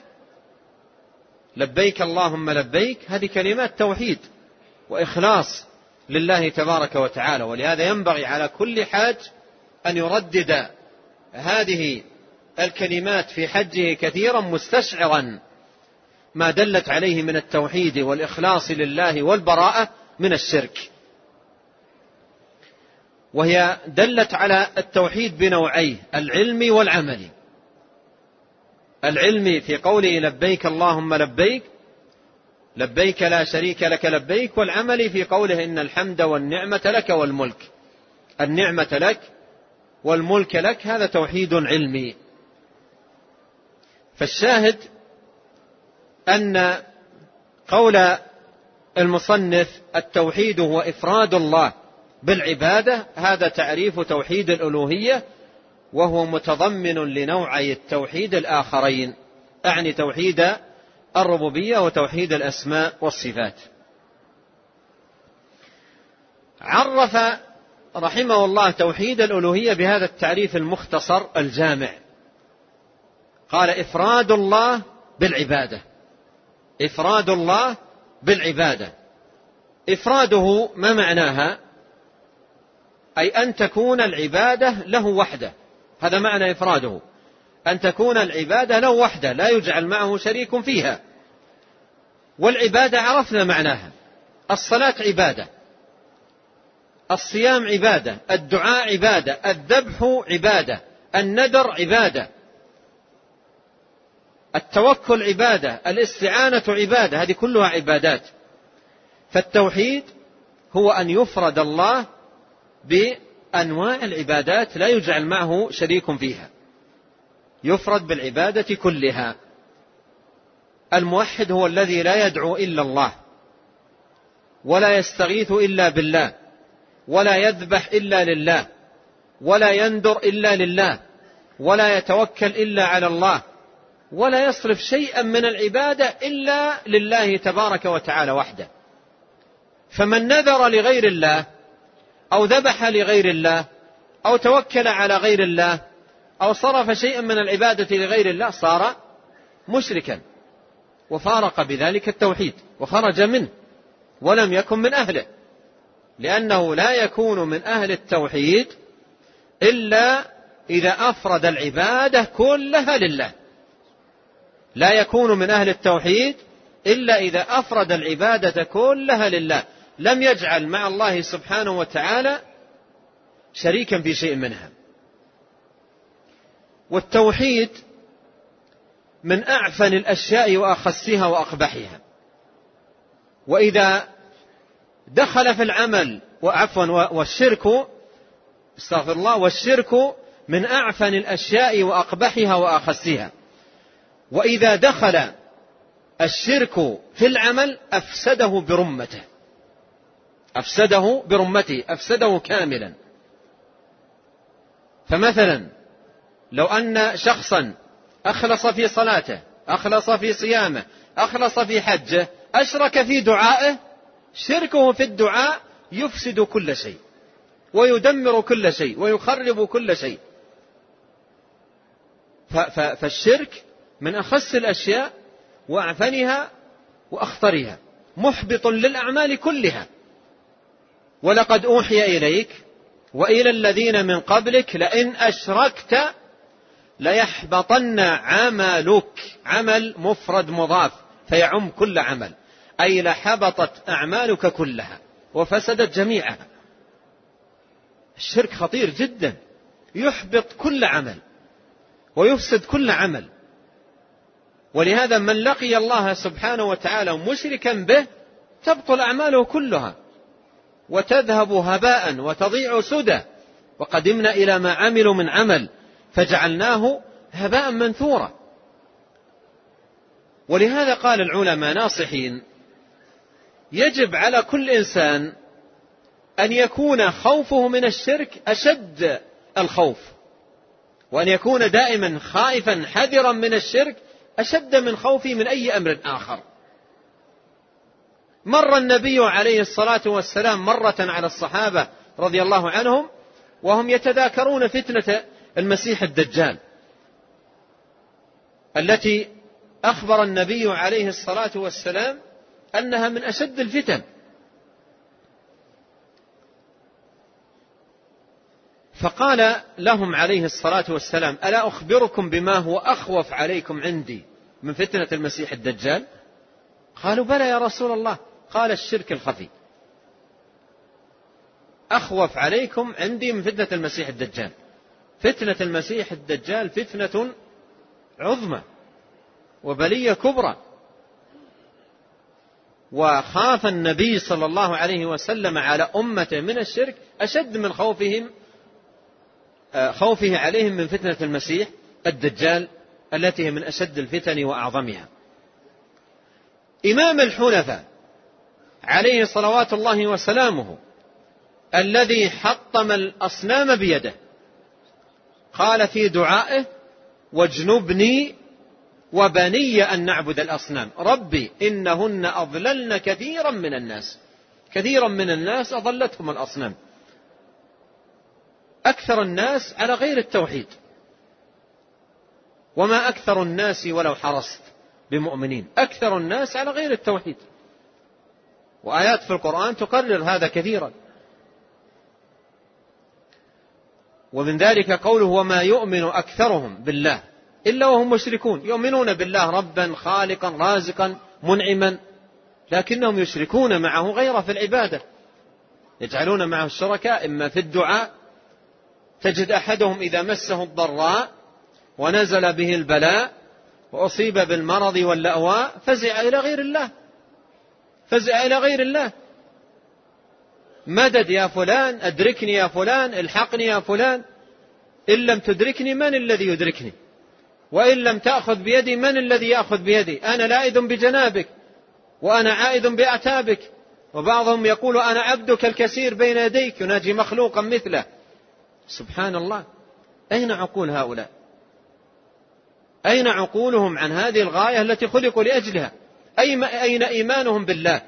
لبيك اللهم لبيك هذه كلمات توحيد وإخلاص لله تبارك وتعالى. ولهذا ينبغي على كل حاج أن يردد هذه الكلمات في حجه كثيرا، مستشعرا ما دلت عليه من التوحيد والإخلاص لله والبراءة من الشرك. وهي دلت على التوحيد بنوعيه، العلم والعمل. العلم في قوله لبيك اللهم لبيك لبيك لا شريك لك لبيك، والعمل في قوله إن الحمد والنعمة لك والملك. النعمة لك والملك لك، هذا توحيد علمي. فالشاهد أن قول المصنف التوحيد هو إفراد الله بالعبادة، هذا تعريف توحيد الألوهية، وهو متضمن لنوعي التوحيد الآخرين، أعني توحيد الربوبية وتوحيد الأسماء والصفات. عرف رحمه الله توحيد الألوهية بهذا التعريف المختصر الجامع، قال إفراد الله بالعبادة. إفراد الله بالعبادة، إفراده ما معناها؟ أي أن تكون العبادة له وحده، هذا معنى إفراده، أن تكون العبادة له وحده لا يجعل معه شريك فيها. والعبادة عرفنا معناها، الصلاة عبادة، الصيام عبادة، الدعاء عبادة، الذبح عبادة، النذر عبادة، التوكل عبادة، الاستعانة عبادة، هذه كلها عبادات. فالتوحيد هو أن يفرد الله بأنواع العبادات لا يجعل معه شريك فيها، يفرد بالعبادة كلها. الموحد هو الذي لا يدعو إلا الله، ولا يستغيث إلا بالله، ولا يذبح إلا لله، ولا ينذر إلا لله، ولا يتوكل إلا على الله، ولا يصرف شيئا من العبادة إلا لله تبارك وتعالى وحده. فمن نذر لغير الله أو ذبح لغير الله أو توكل على غير الله أو صرف شيئا من العبادة لغير الله صار مشركا، وفارق بذلك التوحيد وخرج منه ولم يكن من أهله، لأنه لا يكون من أهل التوحيد إلا إذا أفرد العبادة كلها لله. لا يكون من أهل التوحيد إلا إذا أفرد العبادة كلها لله، لم يجعل مع الله سبحانه وتعالى شريكا في شيء منها. والتوحيد من أعفن الأشياء وأخسها وأقبحها، وإذا دخل في العمل وعفوا والشرك استغفر الله والشرك من أعفن الأشياء وأقبحها وأخسها، وإذا دخل الشرك في العمل أفسده برمته، أفسده برمته أفسده كاملا. فمثلا لو أن شخصا أخلص في صلاته، أخلص في صيامه، أخلص في حجه، أشرك في دعائه، شركه في الدعاء يفسد كل شيء ويدمر كل شيء ويخرب كل شيء. فالشرك من أخس الأشياء وأعفنها وأخطرها، محبط للأعمال كلها. ولقد أوحي إليك وإلى الذين من قبلك لئن أشركت ليحبطن عملك، عمل مفرد مضاف فيعم كل عمل، أي لحبطت أعمالك كلها وفسدت جميعها. الشرك خطير جدا، يحبط كل عمل ويفسد كل عمل. ولهذا من لقي الله سبحانه وتعالى مشركا به تبطل أعماله كلها، وتذهب هباء وتضيع سدى، وقدمنا إلى ما عملوا من عمل فجعلناه هباء منثورا. ولهذا قال العلماء ناصحين: يجب على كل إنسان أن يكون خوفه من الشرك أشد الخوف، وأن يكون دائما خائفا حذرا من الشرك أشد من خوفه من أي أمر آخر. مر النبي عليه الصلاة والسلام مرة على الصحابة رضي الله عنهم وهم يتذاكرون فتنة المسيح الدجال التي أخبر النبي عليه الصلاة والسلام أنها من أشد الفتن. فقال لهم عليه الصلاة والسلام: ألا أخبركم بما هو أخوف عليكم عندي من فتنة المسيح الدجال؟ قالوا: بلى يا رسول الله. قال: الشرك الخفي أخوف عليكم عندي من فتنة المسيح الدجال. فتنة المسيح الدجال فتنة عظمى وبلية كبرى، وخاف النبي صلى الله عليه وسلم على أمته من الشرك أشد من خوفهم خوفه عليهم من فتنة المسيح الدجال التي هي من أشد الفتن وأعظمها. إمام الحنفاء عليه صلوات الله وسلامه الذي حطم الأصنام بيده قال في دعائه: واجنبني وبني أن نعبد الأصنام ربي إنهن أضللن كثيرا من الناس. كثيرا من الناس أضلتهم الأصنام. أكثر الناس على غير التوحيد، وما أكثر الناس ولو حرصت بمؤمنين، أكثر الناس على غير التوحيد، وآيات في القرآن تقرر هذا كثيرا. ومن ذلك قوله: وما يؤمن أكثرهم بالله إلا وهم مشركون. يؤمنون بالله ربا خالقا رازقا منعما، لكنهم يشركون معه غيره في العبادة، يجعلون معه الشركاء إما في الدعاء، تجد أحدهم إذا مسه الضراء ونزل به البلاء وأصيب بالمرض واللأواء فزع إلى غير الله، فزع إلى غير الله: مدد يا فلان، أدركني يا فلان، الحقني يا فلان. إن لم تدركني من الذي يدركني؟ وإن لم تأخذ بيدي من الذي يأخذ بيدي؟ أنا لائذ بجنابك وأنا عائد بأعتابك. وبعضهم يقول: أنا عبدك الكثير بين يديك، يناجي مخلوقا مثله. سبحان الله، أين عقول هؤلاء؟ أين عقولهم عن هذه الغاية التي خلقوا لأجلها؟ أين إيمانهم بالله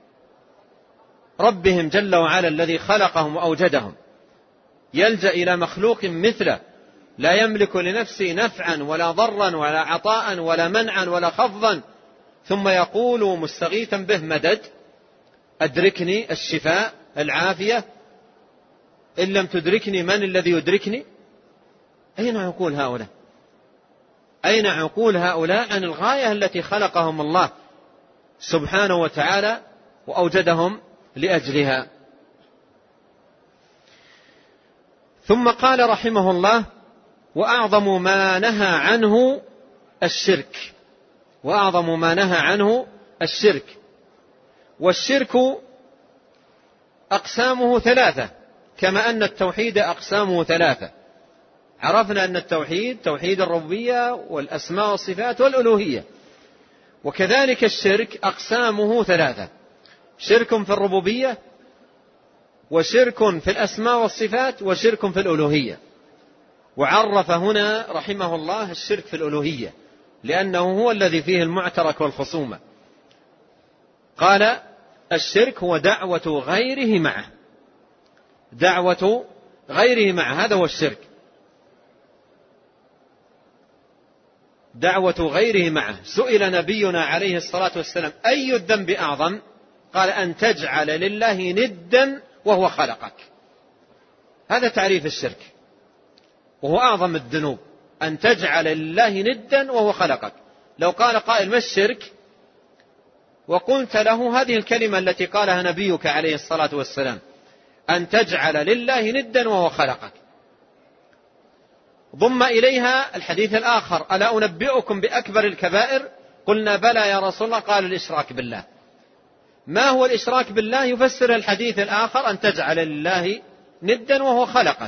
ربهم جل وعلا الذي خلقهم وأوجدهم؟ يلجأ إلى مخلوق مثله لا يملك لنفسه نفعا ولا ضرا ولا عطاء ولا منعا ولا خفضا، ثم يقول مستغيثا به: مدد، أدركني، الشفاء، العافية. إن لم تدركني من الذي يدركني؟ أين عقول هؤلاء؟ أين عقول هؤلاء عن الغاية التي خلقهم الله سبحانه وتعالى وأوجدهم لأجلها؟ ثم قال رحمه الله: وأعظم ما نهى عنه الشرك. وأعظم ما نهى عنه الشرك. والشرك أقسامه ثلاثة، كما أن التوحيد أقسامه ثلاثة. عرفنا أن التوحيد توحيد الربوبية والأسماء والصفات والألوهية، وكذلك الشرك أقسامه ثلاثة: شرك في الربوبية، وشرك في الأسماء والصفات، وشرك في الألوهية. وعرف هنا رحمه الله الشرك في الألوهية لأنه هو الذي فيه المعترك والخصومة. قال: الشرك هو دعوة غيره معه. دعوة غيره معه، هذا هو الشرك، دعوة غيره معه. سئل نبينا عليه الصلاة والسلام: أي الذنب أعظم؟ قال: أن تجعل لله ندا وهو خلقك. هذا تعريف الشرك، وهو أعظم الذنوب، أن تجعل لله ندا وهو خلقك. لو قال قائل: ما الشرك؟ وقلت له هذه الكلمة التي قالها نبيك عليه الصلاة والسلام: أن تجعل لله ندا وهو خلقك، ضم إليها الحديث الآخر: ألا أنبئكم بأكبر الكبائر؟ قلنا: بلى يا رسول الله. قال: الإشراك بالله. ما هو الإشراك بالله؟ يفسر الحديث الآخر أن تجعل لله ندا وهو خلقك.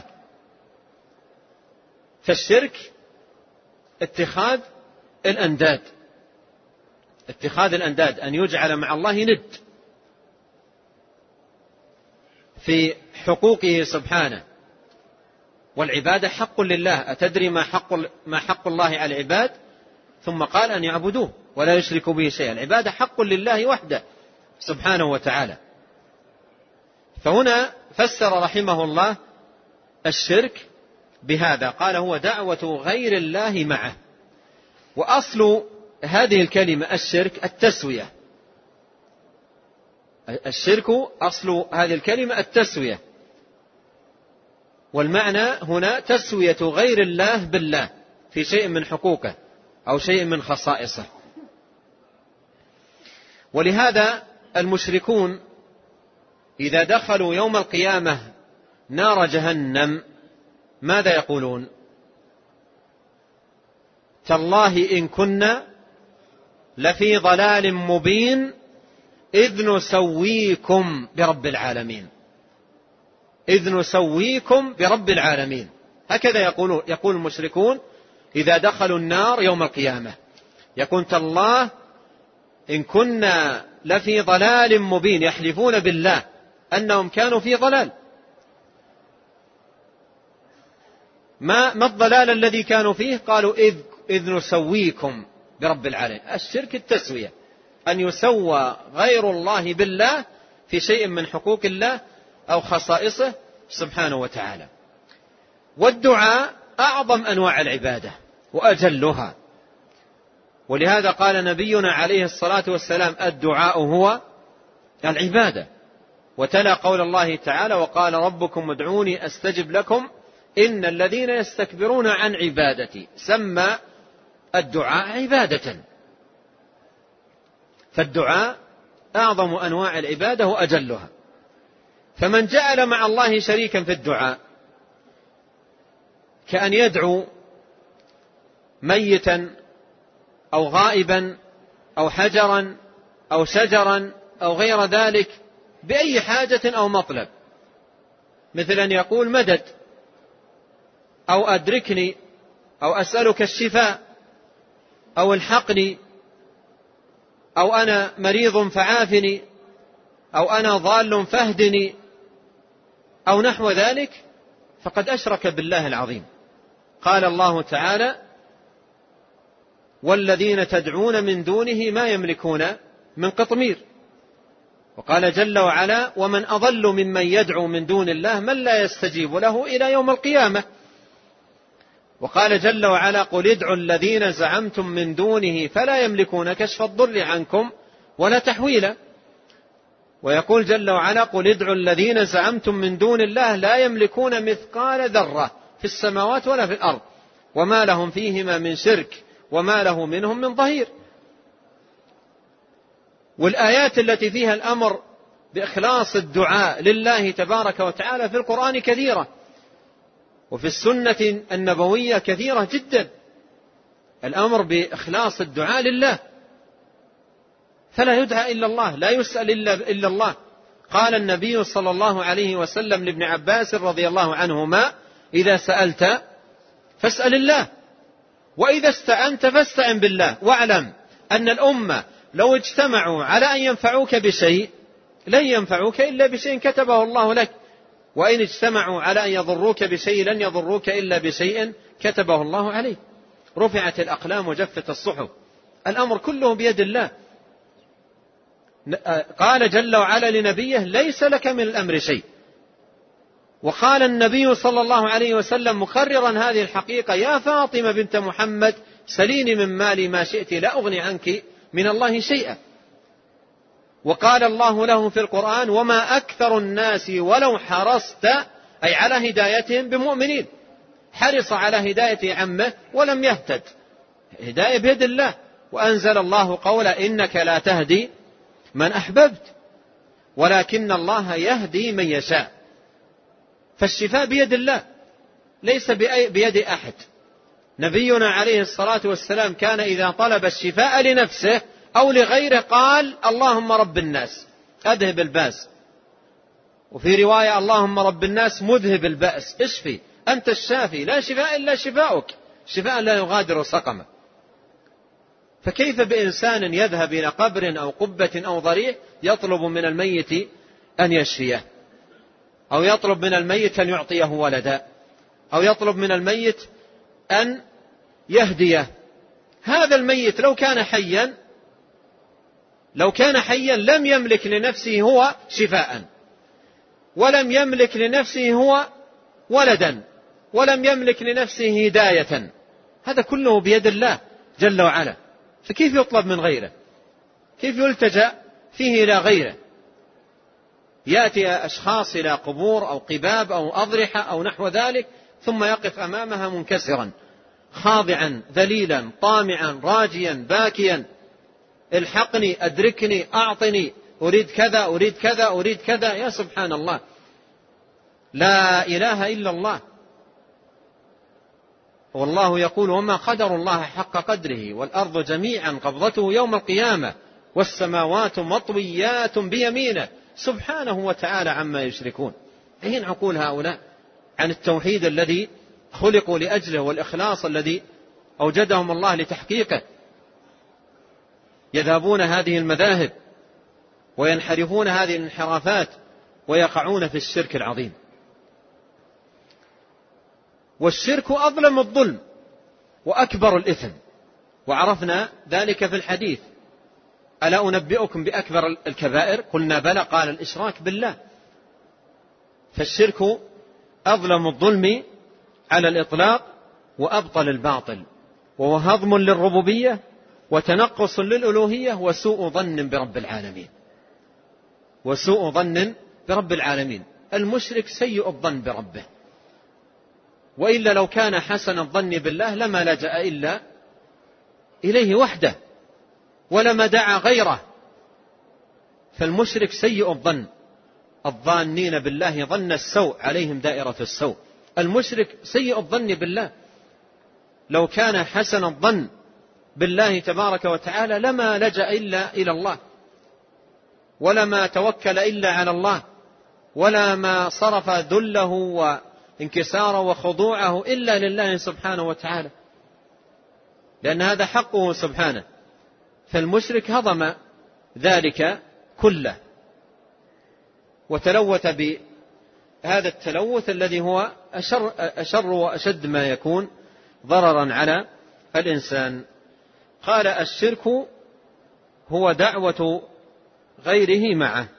فالشرك اتخاذ الأنداد، اتخاذ الأنداد أن يجعل مع الله ند في حقوقه سبحانه. والعبادة حق لله. أتدري ما حق, ما حق الله على العباد؟ ثم قال أن يعبدوه ولا يشركوا به شيئا. العبادة حق لله وحده سبحانه وتعالى. فهنا فسر رحمه الله الشرك بهذا، قال هو دعوة غير الله معه. وأصل هذه الكلمة الشرك التسوية. الشرك أصل هذه الكلمة التسوية، والمعنى هنا تسوية غير الله بالله في شيء من حقوقه أو شيء من خصائصه. ولهذا المشركون إذا دخلوا يوم القيامة نار جهنم ماذا يقولون؟ تالله إن كنا لفي ضلال مبين إذ نسويكم برب العالمين، إذ نسويكم برب العالمين. هكذا يقول, يقول المشركون إذا دخلوا النار يوم القيامة، يقول تالله إن كنا لفي ضلال مبين، يحلفون بالله أنهم كانوا في ضلال. ما, ما الضلال الذي كانوا فيه؟ قالوا إذ, إذ نسويكم برب العالمين. الشرك التسوية، أن يسوى غير الله بالله في شيء من حقوق الله أو خصائصه سبحانه وتعالى. والدعاء أعظم أنواع العبادة وأجلها، ولهذا قال نبينا عليه الصلاة والسلام الدعاء هو العبادة. وتلا قول الله تعالى وقال ربكم ادعوني أستجب لكم إن الذين يستكبرون عن عبادتي. سمى الدعاء عبادة. فالدعاء أعظم أنواع العبادة وأجلها. فمن جعل مع الله شريكا في الدعاء كأن يدعو ميتا أو غائبا أو حجرا أو شجرا أو غير ذلك بأي حاجة أو مطلب، مثل أن يقول مدد أو أدركني أو أسألك الشفاء أو الحقني أو أنا مريض فعافني أو أنا ضال فاهدني أو نحو ذلك، فقد أشرك بالله العظيم. قال الله تعالى والذين تدعون من دونه ما يملكون من قطمير. وقال جل وعلا ومن أضل ممن يدعو من دون الله من لا يستجيب له إلى يوم القيامة. وقال جل وعلا قل ادعوا الذين زعمتم من دونه فلا يملكون كشف الضر عنكم ولا تحويلا. ويقول جل وعلا قل ادعوا الذين زعمتم من دون الله لا يملكون مثقال ذرة في السماوات ولا في الأرض وما لهم فيهما من شرك وما له منهم من ظهير. والآيات التي فيها الأمر بإخلاص الدعاء لله تبارك وتعالى في القرآن كثيرة، وفي السنة النبوية كثيرة جدا، الأمر بإخلاص الدعاء لله، فلا يدعى إلا الله، لا يسأل إلا الله. قال النبي صلى الله عليه وسلم لابن عباس رضي الله عنهما إذا سألت فاسأل الله وإذا استعنت فاستعن بالله، واعلم أن الأمة لو اجتمعوا على أن ينفعوك بشيء لن ينفعوك إلا بشيء كتبه الله لك، وإن اجتمعوا على أن يضروك بشيء لن يضروك إلا بشيء كتبه الله عليك. رفعت الأقلام وجفت الصحف، الأمر كله بيد الله. قال جل وعلا لنبيه ليس لك من الأمر شيء. وقال النبي صلى الله عليه وسلم مكررا هذه الحقيقة يا فاطمة بنت محمد سليني من مالي ما شئت لا أغني عنك من الله شيئا. وقال الله له في القرآن وما أكثر الناس ولو حرصت أي على هدايتهم بمؤمنين. حرص على هداية عمه ولم يهتد، هداية بيد الله. وأنزل الله قول إنك لا تهدي من أحببت ولكن الله يهدي من يشاء. فالشفاء بيد الله ليس بيد أحد. نبينا عليه الصلاة والسلام كان إذا طلب الشفاء لنفسه أو لغيره قال اللهم رب الناس أذهب الباس، وفي رواية اللهم رب الناس مذهب البأس اشفي أنت الشافي لا شفاء إلا شفاؤك، شفاء لا يغادر سقما. فكيف بإنسان يذهب إلى قبر أو قبة أو ضريح يطلب من الميت أن يشفيه، أو يطلب من الميت أن يعطيه ولدا، أو يطلب من الميت أن يهديه؟ هذا الميت لو كان حيا لو كان حيا لم يملك لنفسه هو شفاء، ولم يملك لنفسه هو ولدا، ولم يملك لنفسه هداية. هذا كله بيد الله جل وعلا، فكيف يطلب من غيره؟ كيف يلتجأ فيه إلى غيره؟ يأتي أشخاص إلى قبور أو قباب أو أضرحة أو نحو ذلك، ثم يقف أمامها منكسرا خاضعا ذليلا طامعا راجيا باكيا، الحقني أدركني أعطني أريد كذا أريد كذا أريد كذا. يا سبحان الله، لا إله إلا الله. والله يقول وما قدر الله حق قدره والأرض جميعا قبضته يوم القيامة والسماوات مطويات بيمينه سبحانه وتعالى عما يشركون. أين عقول هؤلاء عن التوحيد الذي خلقوا لأجله والإخلاص الذي أوجدهم الله لتحقيقه؟ يذهبون هذه المذاهب وينحرفون هذه الانحرافات ويقعون في الشرك العظيم. والشرك أظلم الظلم وأكبر الإثم، وعرفنا ذلك في الحديث: ألا أنبئكم بأكبر الكبائر؟ قلنا بلى، قال الإشراك بالله. فالشرك أظلم الظلم على الإطلاق وأبطل الباطل، وهو هضم للربوبية وتنقص للألوهية وسوء ظن برب العالمين. وسوء ظن برب العالمين. المشرك سيء الظن بربه، وإلا لو كان حسن الظن بالله لما لجأ إلا إليه وحده ولما دعا غيره. فالمشرك سيء الظن، الظانين بالله ظن السوء عليهم دائرة السوء. المشرك سيء الظن بالله، لو كان حسن الظن بالله تبارك وتعالى لما لجأ إلا إلى الله، ولما توكل إلا على الله، ولا ما صرف ذله وانكساره وخضوعه إلا لله سبحانه وتعالى، لأن هذا حقه سبحانه. فالمشرك هضم ذلك كله وتلوث بهذا التلوث الذي هو أشر, أشر وأشد ما يكون ضررا على الإنسان. قال الشرك هو دعوة غيره معه.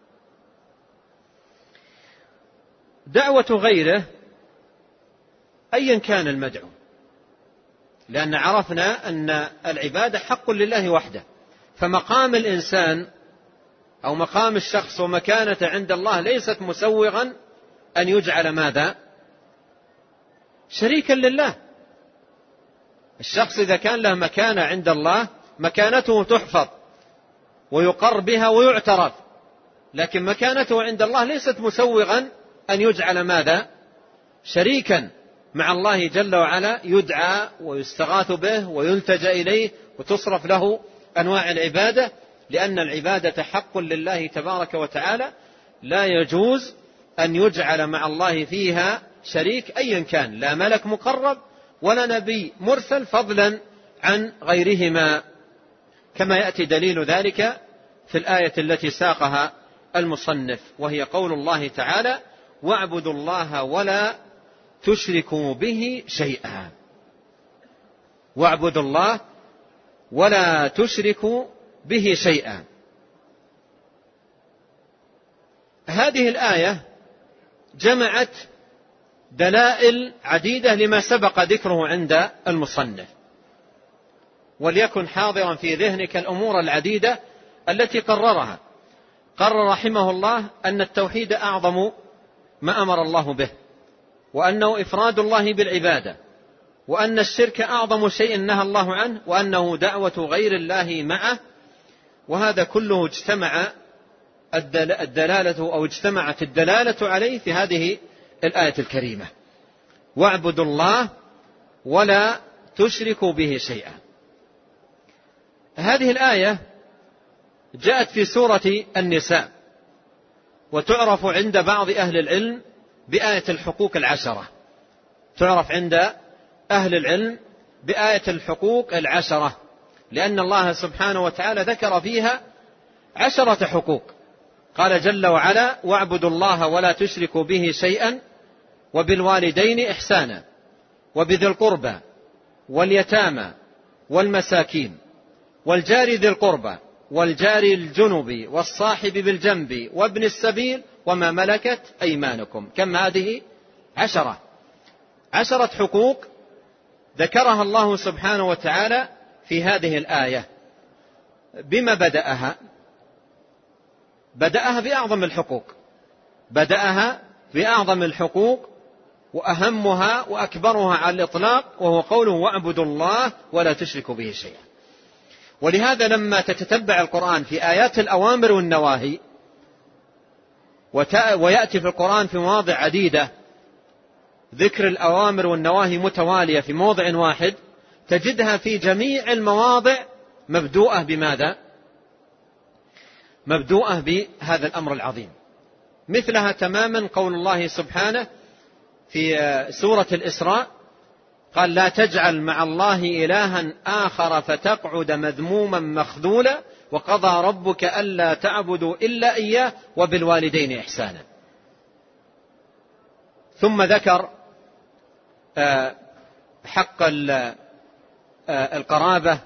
دعوة غيره أيا كان المدعو، لأن عرفنا أن العبادة حق لله وحده، فمقام الإنسان أو مقام الشخص ومكانة عند الله ليست مسوغا أن يجعل ماذا؟ شريكا لله. الشخص إذا كان له مكانة عند الله مكانته تحفظ ويقر بها ويعترف، لكن مكانته عند الله ليست مسوغا أن يجعل ماذا؟ شريكا مع الله جل وعلا، يدعى ويستغاث به ويلتجأ إليه وتصرف له أنواع العبادة، لأن العبادة حق لله تبارك وتعالى، لا يجوز أن يجعل مع الله فيها شريك أيا كان، لا ملك مقرب ولا نبي مرسل، فضلا عن غيرهما، كما يأتي دليل ذلك في الآية التي ساقها المصنف، وهي قول الله تعالى: واعبدوا الله ولا تشركوا به شيئا. واعبدوا الله ولا تشركوا به شيئا. هذه الآية جمعت دلائل عديدة لما سبق ذكره عند المصنف، وليكن حاضرا في ذهنك الأمور العديدة التي قررها. قرر رحمه الله أن التوحيد أعظم ما أمر الله به، وأنه إفراد الله بالعبادة، وأن الشرك أعظم شيء نهى الله عنه، وأنه دعوة غير الله معه. وهذا كله اجتمع الدلالة أو اجتمعت الدلالة عليه في هذه الآية الكريمة: واعبدوا الله ولا تشركوا به شيئا. هذه الآية جاءت في سورة النساء، وتعرف عند بعض أهل العلم بآية الحقوق العشرة، تعرف عند أهل العلم بآية الحقوق العشرة، لأن الله سبحانه وتعالى ذكر فيها عشرة حقوق. قال جل وعلا: واعبدوا الله ولا تشركوا به شيئا وبالوالدين إحسانا وبذي القربى واليتامى والمساكين والجار ذي القربى والجار الجنب والصاحب بالجنب وابن السبيل وما ملكت أيمانكم. كم هذه؟ عشرة. عشرة حقوق ذكرها الله سبحانه وتعالى في هذه الآية. بما بدأها؟ بدأها بأعظم الحقوق، بدأها بأعظم الحقوق وأهمها وأكبرها على الإطلاق، وهو قوله: واعبدوا الله ولا تشركوا به شيئا. ولهذا لما تتتبع القرآن في آيات الأوامر والنواهي، ويأتي في القرآن في مواضع عديدة ذكر الأوامر والنواهي متوالية في موضع واحد، تجدها في جميع المواضع مبدوءة بماذا؟ مبدوءة بهذا الأمر العظيم. مثلها تماما قول الله سبحانه في سورة الإسراء، قال: لا تجعل مع الله إلها آخر فتقعد مذموما مخذولا وقضى ربك ألا تعبدوا إلا إياه وبالوالدين إحسانا. ثم ذكر حق القرابة،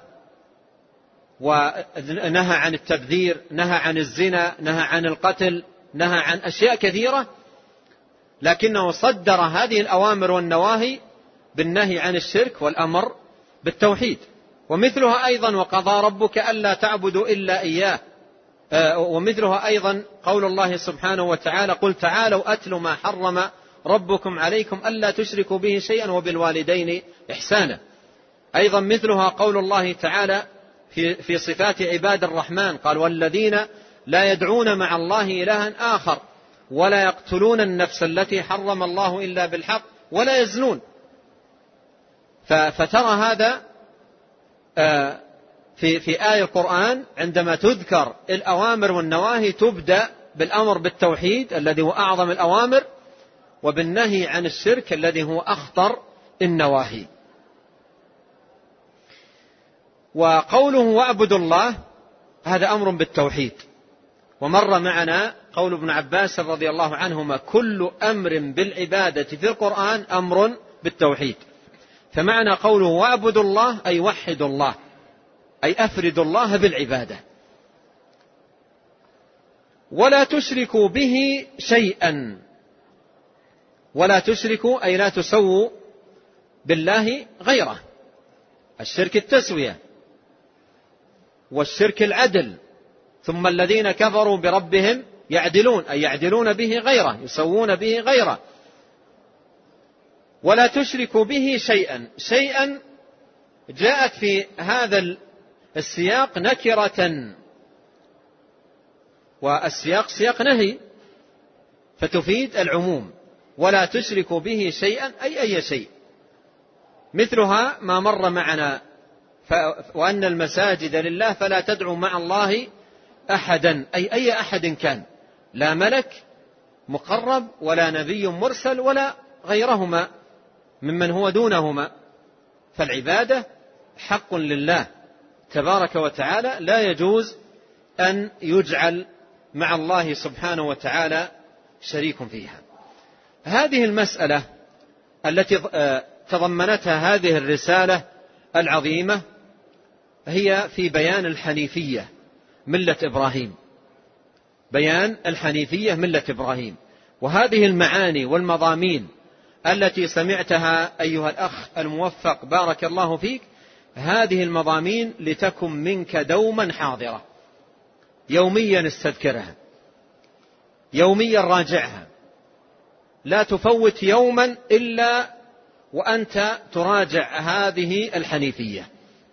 ونهى عن التبذير، نهى عن الزنا، نهى عن القتل، نهى عن أشياء كثيرة، لكنه صدر هذه الأوامر والنواهي بالنهي عن الشرك والأمر بالتوحيد. ومثلها أيضا: وقضى ربك ألا تعبدوا إلا إياه. ومثلها أيضا قول الله سبحانه وتعالى: قل تعالوا أتل ما حرم ربكم عليكم ألا تشركوا به شيئا وبالوالدين إحسانا. أيضا مثلها قول الله تعالى في, في صفات عباد الرحمن، قال: والذين لا يدعون مع الله إلها آخر ولا يقتلون النفس التي حرم الله إلا بالحق ولا يزنون. فترى هذا في, في آية القرآن عندما تذكر الأوامر والنواهي تبدأ بالأمر بالتوحيد الذي هو أعظم الأوامر، وبالنهي عن الشرك الذي هو أخطر النواهي. وقوله: واعبدوا الله، هذا أمر بالتوحيد. ومر معنا قول ابن عباس رضي الله عنهما: كل أمر بالعبادة في القرآن أمر بالتوحيد. فمعنى قوله واعبدوا الله أي وحدوا الله، أي أفردوا الله بالعبادة، ولا تشركوا به شيئا. ولا تشركوا أي لا تسووا بالله غيره. الشرك التسوية، والشرك العدل. ثم الذين كفروا بربهم يعدلون، أي يعدلون به غيره، يسوون به غيره. ولا تشركوا به شيئا. شيئا جاءت في هذا السياق نكرة، والسياق سياق نهي فتفيد العموم. ولا تشركوا به شيئا أي أي شيء. مثلها ما مر معنا: وأن المساجد لله فلا تدعوا مع الله أحدا، أي أي أحد كان، لا ملك مقرب ولا نبي مرسل ولا غيرهما ممن هو دونهما. فالعبادة حق لله تبارك وتعالى، لا يجوز أن يجعل مع الله سبحانه وتعالى شريك فيها. هذه المسألة التي تضمنتها هذه الرسالة العظيمة هي في بيان الحنيفية ملة إبراهيم، بيان الحنيفية ملة إبراهيم. وهذه المعاني والمضامين التي سمعتها أيها الأخ الموفق بارك الله فيك، هذه المضامين لتكن منك دوما حاضرة، يوميا استذكرها، يوميا راجعها، لا تفوت يوما إلا وأنت تراجع هذه الحنيفية.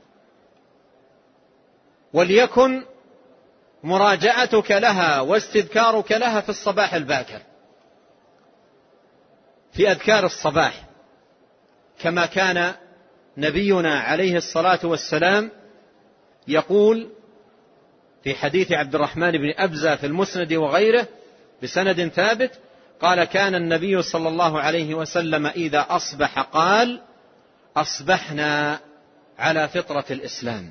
وليكن مراجعتك لها واستذكارك لها في الصباح الباكر، في أذكار الصباح، كما كان نبينا عليه الصلاة والسلام يقول: في حديث عبد الرحمن بن أبزة في المسند وغيره بسند ثابت قال: كان النبي صلى الله عليه وسلم إذا أصبح قال: أصبحنا على فطرة الإسلام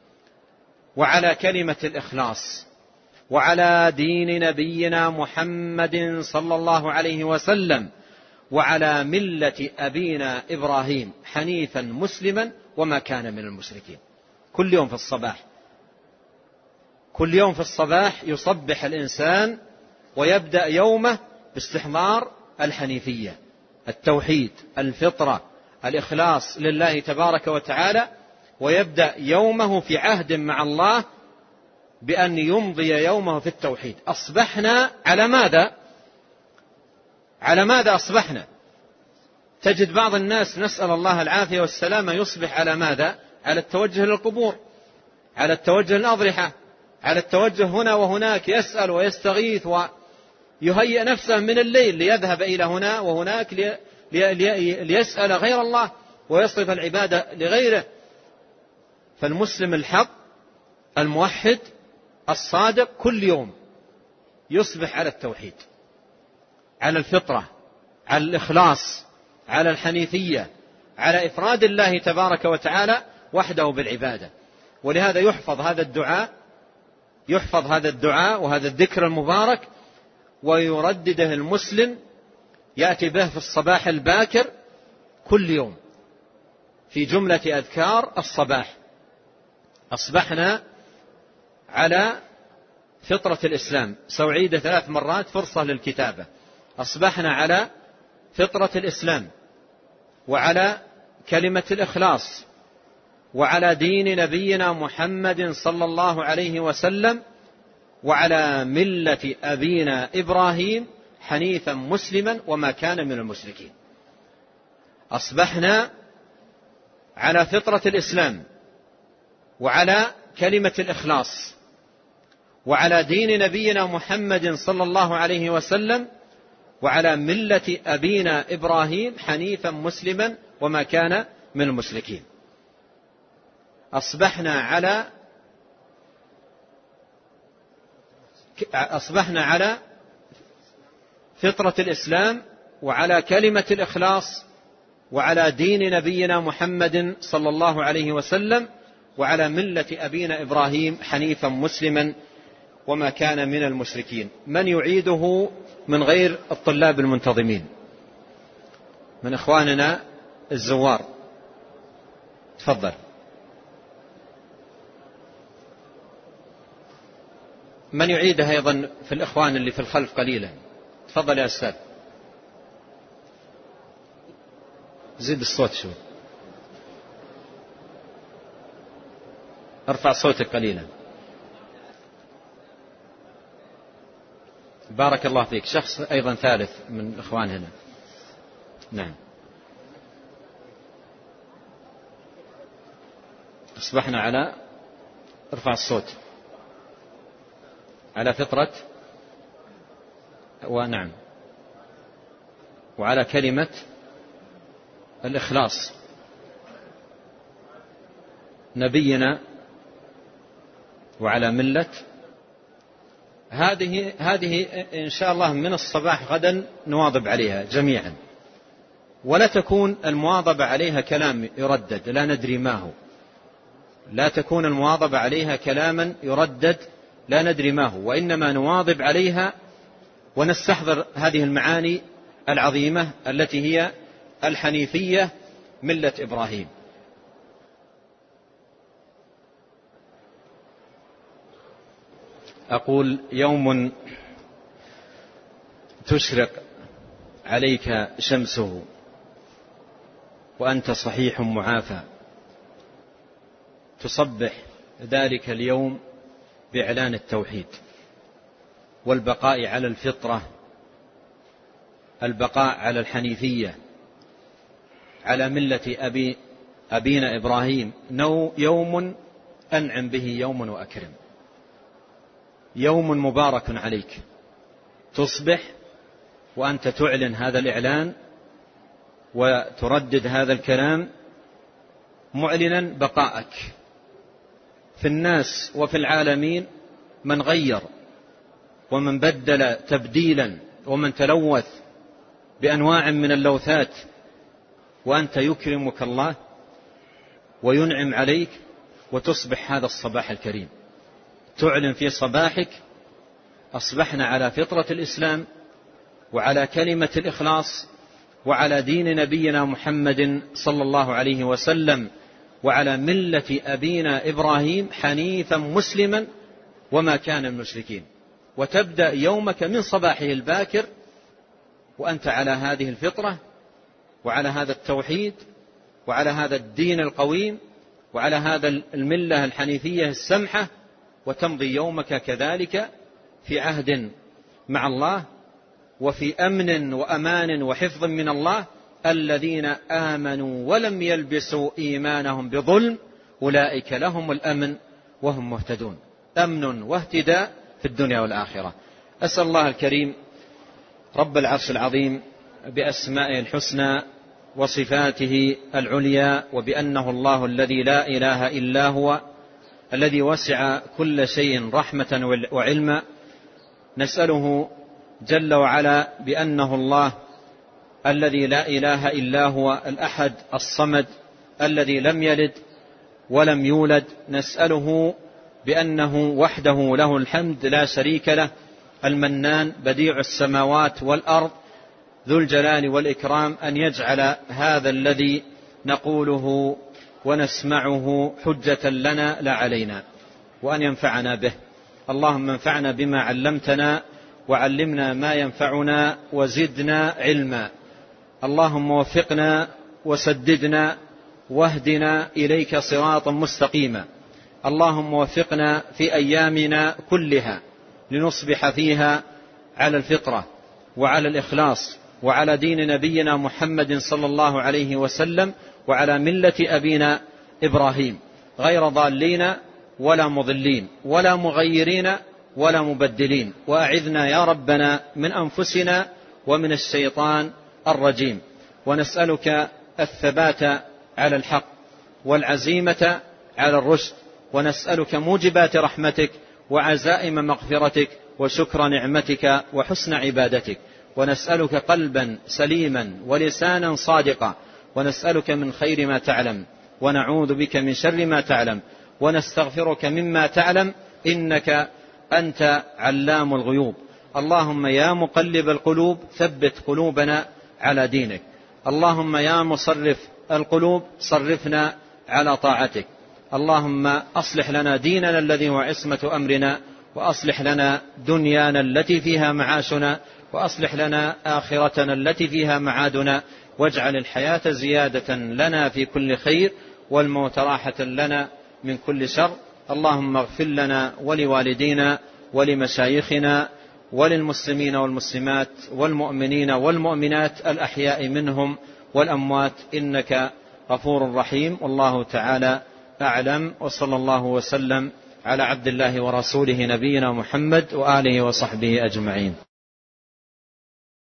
وعلى كلمة الإخلاص وعلى دين نبينا محمد صلى الله عليه وسلم وعلى ملة أبينا إبراهيم حنيفا مسلما وما كان من المشركين. كل يوم في الصباح كل يوم في الصباح يصبح الإنسان ويبدأ يومه باستحضار الحنيفية، التوحيد، الفطرة، الإخلاص لله تبارك وتعالى، ويبدأ يومه في عهد مع الله بأن يمضي يومه في التوحيد. أصبحنا على ماذا؟ على ماذا أصبحنا؟ تجد بعض الناس، نسأل الله العافية والسلامة، يصبح على ماذا؟ على التوجه للقبور، على التوجه للأضرحة، على التوجه هنا وهناك، يسأل ويستغيث ويهيئ نفسه من الليل ليذهب إلى هنا وهناك لي لي ليسأل غير الله ويصرف العبادة لغيره. فالمسلم الحق الموحد الصادق كل يوم يصبح على التوحيد، على الفطرة، على الإخلاص، على الحنيفية، على إفراد الله تبارك وتعالى وحده بالعبادة. ولهذا يحفظ هذا الدعاء يحفظ هذا الدعاء وهذا الذكر المبارك ويردده المسلم، يأتي به في الصباح الباكر كل يوم في جملة أذكار الصباح: أصبحنا على فطرة الإسلام. سأعيد ثلاث مرات فرصة للكتابة: أصبحنا على فطرة الإسلام وعلى كلمة الإخلاص وعلى دين نبينا محمد صلى الله عليه وسلم وعلى ملة أبينا إبراهيم حنيفا مسلما وما كان من المشركين. أصبحنا على فطرة الإسلام وعلى كلمة الإخلاص وعلى دين نبينا محمد صلى الله عليه وسلم وعلى ملة أبينا إبراهيم حنيفا مسلما وما كان من المشركين. أصبحنا على أصبحنا على فطرة الإسلام وعلى كلمة الإخلاص وعلى دين نبينا محمد صلى الله عليه وسلم وعلى ملة أبينا إبراهيم حنيفا مسلما وما كان من المشركين. من يعيده من غير الطلاب المنتظمين من إخواننا الزوار؟ تفضل. من يعيدها أيضا في الإخوان اللي في الخلف قليلا؟ تفضل يا أستاذ. زيد الصوت شوي، ارفع صوتك قليلا. بارك الله فيك. شخص أيضا ثالث من الإخوان هنا. نعم. أصبحنا على، ارفع الصوت، على فطرة، ونعم، وعلى كلمة الإخلاص نبينا وعلى ملة. هذه هذه إن شاء الله من الصباح غدا نواظب عليها جميعا، ولا تكون المواظبة عليها كلام يردد لا ندري ما هو، لا تكون المواظبة عليها كلاما يردد لا ندري ما هو، وإنما نواظب عليها ونستحضر هذه المعاني العظيمة التي هي الحنيفية ملة إبراهيم. أقول: يوم تشرق عليك شمسه وأنت صحيح معافى، تصبح ذلك اليوم بإعلان التوحيد والبقاء على الفطرة، البقاء على الحنيفية، على ملة أبي أبينا إبراهيم. نو يوم أنعم به يوم وأكرم، يوم مبارك عليك، تصبح وأنت تعلن هذا الإعلان وتردد هذا الكلام معلنا بقاءك في الناس وفي العالمين من غير ومن بدل تبديلا ومن تلوث بأنواع من اللوثات، وأنت يكرمك الله وينعم عليك وتصبح هذا الصباح الكريم، تعلن في صباحك: أصبحنا على فطرة الإسلام وعلى كلمة الإخلاص وعلى دين نبينا محمد صلى الله عليه وسلم وعلى ملة أبينا إبراهيم حنيفا مسلما وما كان من المشركين. وتبدأ يومك من صباحه الباكر وأنت على هذه الفطرة وعلى هذا التوحيد وعلى هذا الدين القويم وعلى هذا الملة الحنيفية السمحة، وتمضي يومك كذلك في عهد مع الله وفي أمن وأمان وحفظ من الله. الذين آمنوا ولم يلبسوا إيمانهم بظلم أولئك لهم الأمن وهم مهتدون. أمن واهتداء في الدنيا والآخرة. أسأل الله الكريم رب العرش العظيم بأسمائه الحسنى وصفاته العليا وبأنه الله الذي لا إله إلا هو الذي وسع كل شيء رحمة وعلما، نسأله جل وعلا بأنه الله الذي لا إله إلا هو الأحد الصمد الذي لم يلد ولم يولد، نسأله بأنه وحده له الحمد لا شريك له، المنان بديع السماوات والأرض ذو الجلال والإكرام، أن يجعل هذا الذي نقوله ونسمعه حجة لنا لا علينا، وأن ينفعنا به. اللهم انفعنا بما علمتنا وعلمنا ما ينفعنا وزدنا علما. اللهم وفقنا وسددنا واهدنا إليك صراطا مستقيما. اللهم وفقنا في أيامنا كلها لنصبح فيها على الفطرة وعلى الإخلاص وعلى دين نبينا محمد صلى الله عليه وسلم وعلى ملة أبينا إبراهيم، غير ضالين ولا مضلين ولا مغيرين ولا مبدلين. وأعذنا يا ربنا من أنفسنا ومن الشيطان الرجيم. ونسألك الثبات على الحق والعزيمة على الرشد، ونسألك موجبات رحمتك وعزائم مغفرتك وشكر نعمتك وحسن عبادتك، ونسألك قلبا سليما ولسانا صادقا، ونسألك من خير ما تعلم ونعوذ بك من شر ما تعلم، ونستغفرك مما تعلم إنك أنت علام الغيوب. اللهم يا مقلب القلوب ثبت قلوبنا على دينك. اللهم يا مصرف القلوب صرفنا على طاعتك. اللهم أصلح لنا ديننا الذي هو عصمة أمرنا، وأصلح لنا دنيانا التي فيها معاشنا، وأصلح لنا آخرتنا التي فيها معادنا، واجعل الحياة زيادة لنا في كل خير والموت راحة لنا من كل شر. اللهم اغفر لنا ولوالدينا ولمشايخنا وللمسلمين والمسلمات والمؤمنين والمؤمنات الأحياء منهم والأموات، إنك غفور رحيم. والله تعالى أعلم، وصلى الله وسلم على عبد الله ورسوله نبينا محمد وآله وصحبه أجمعين.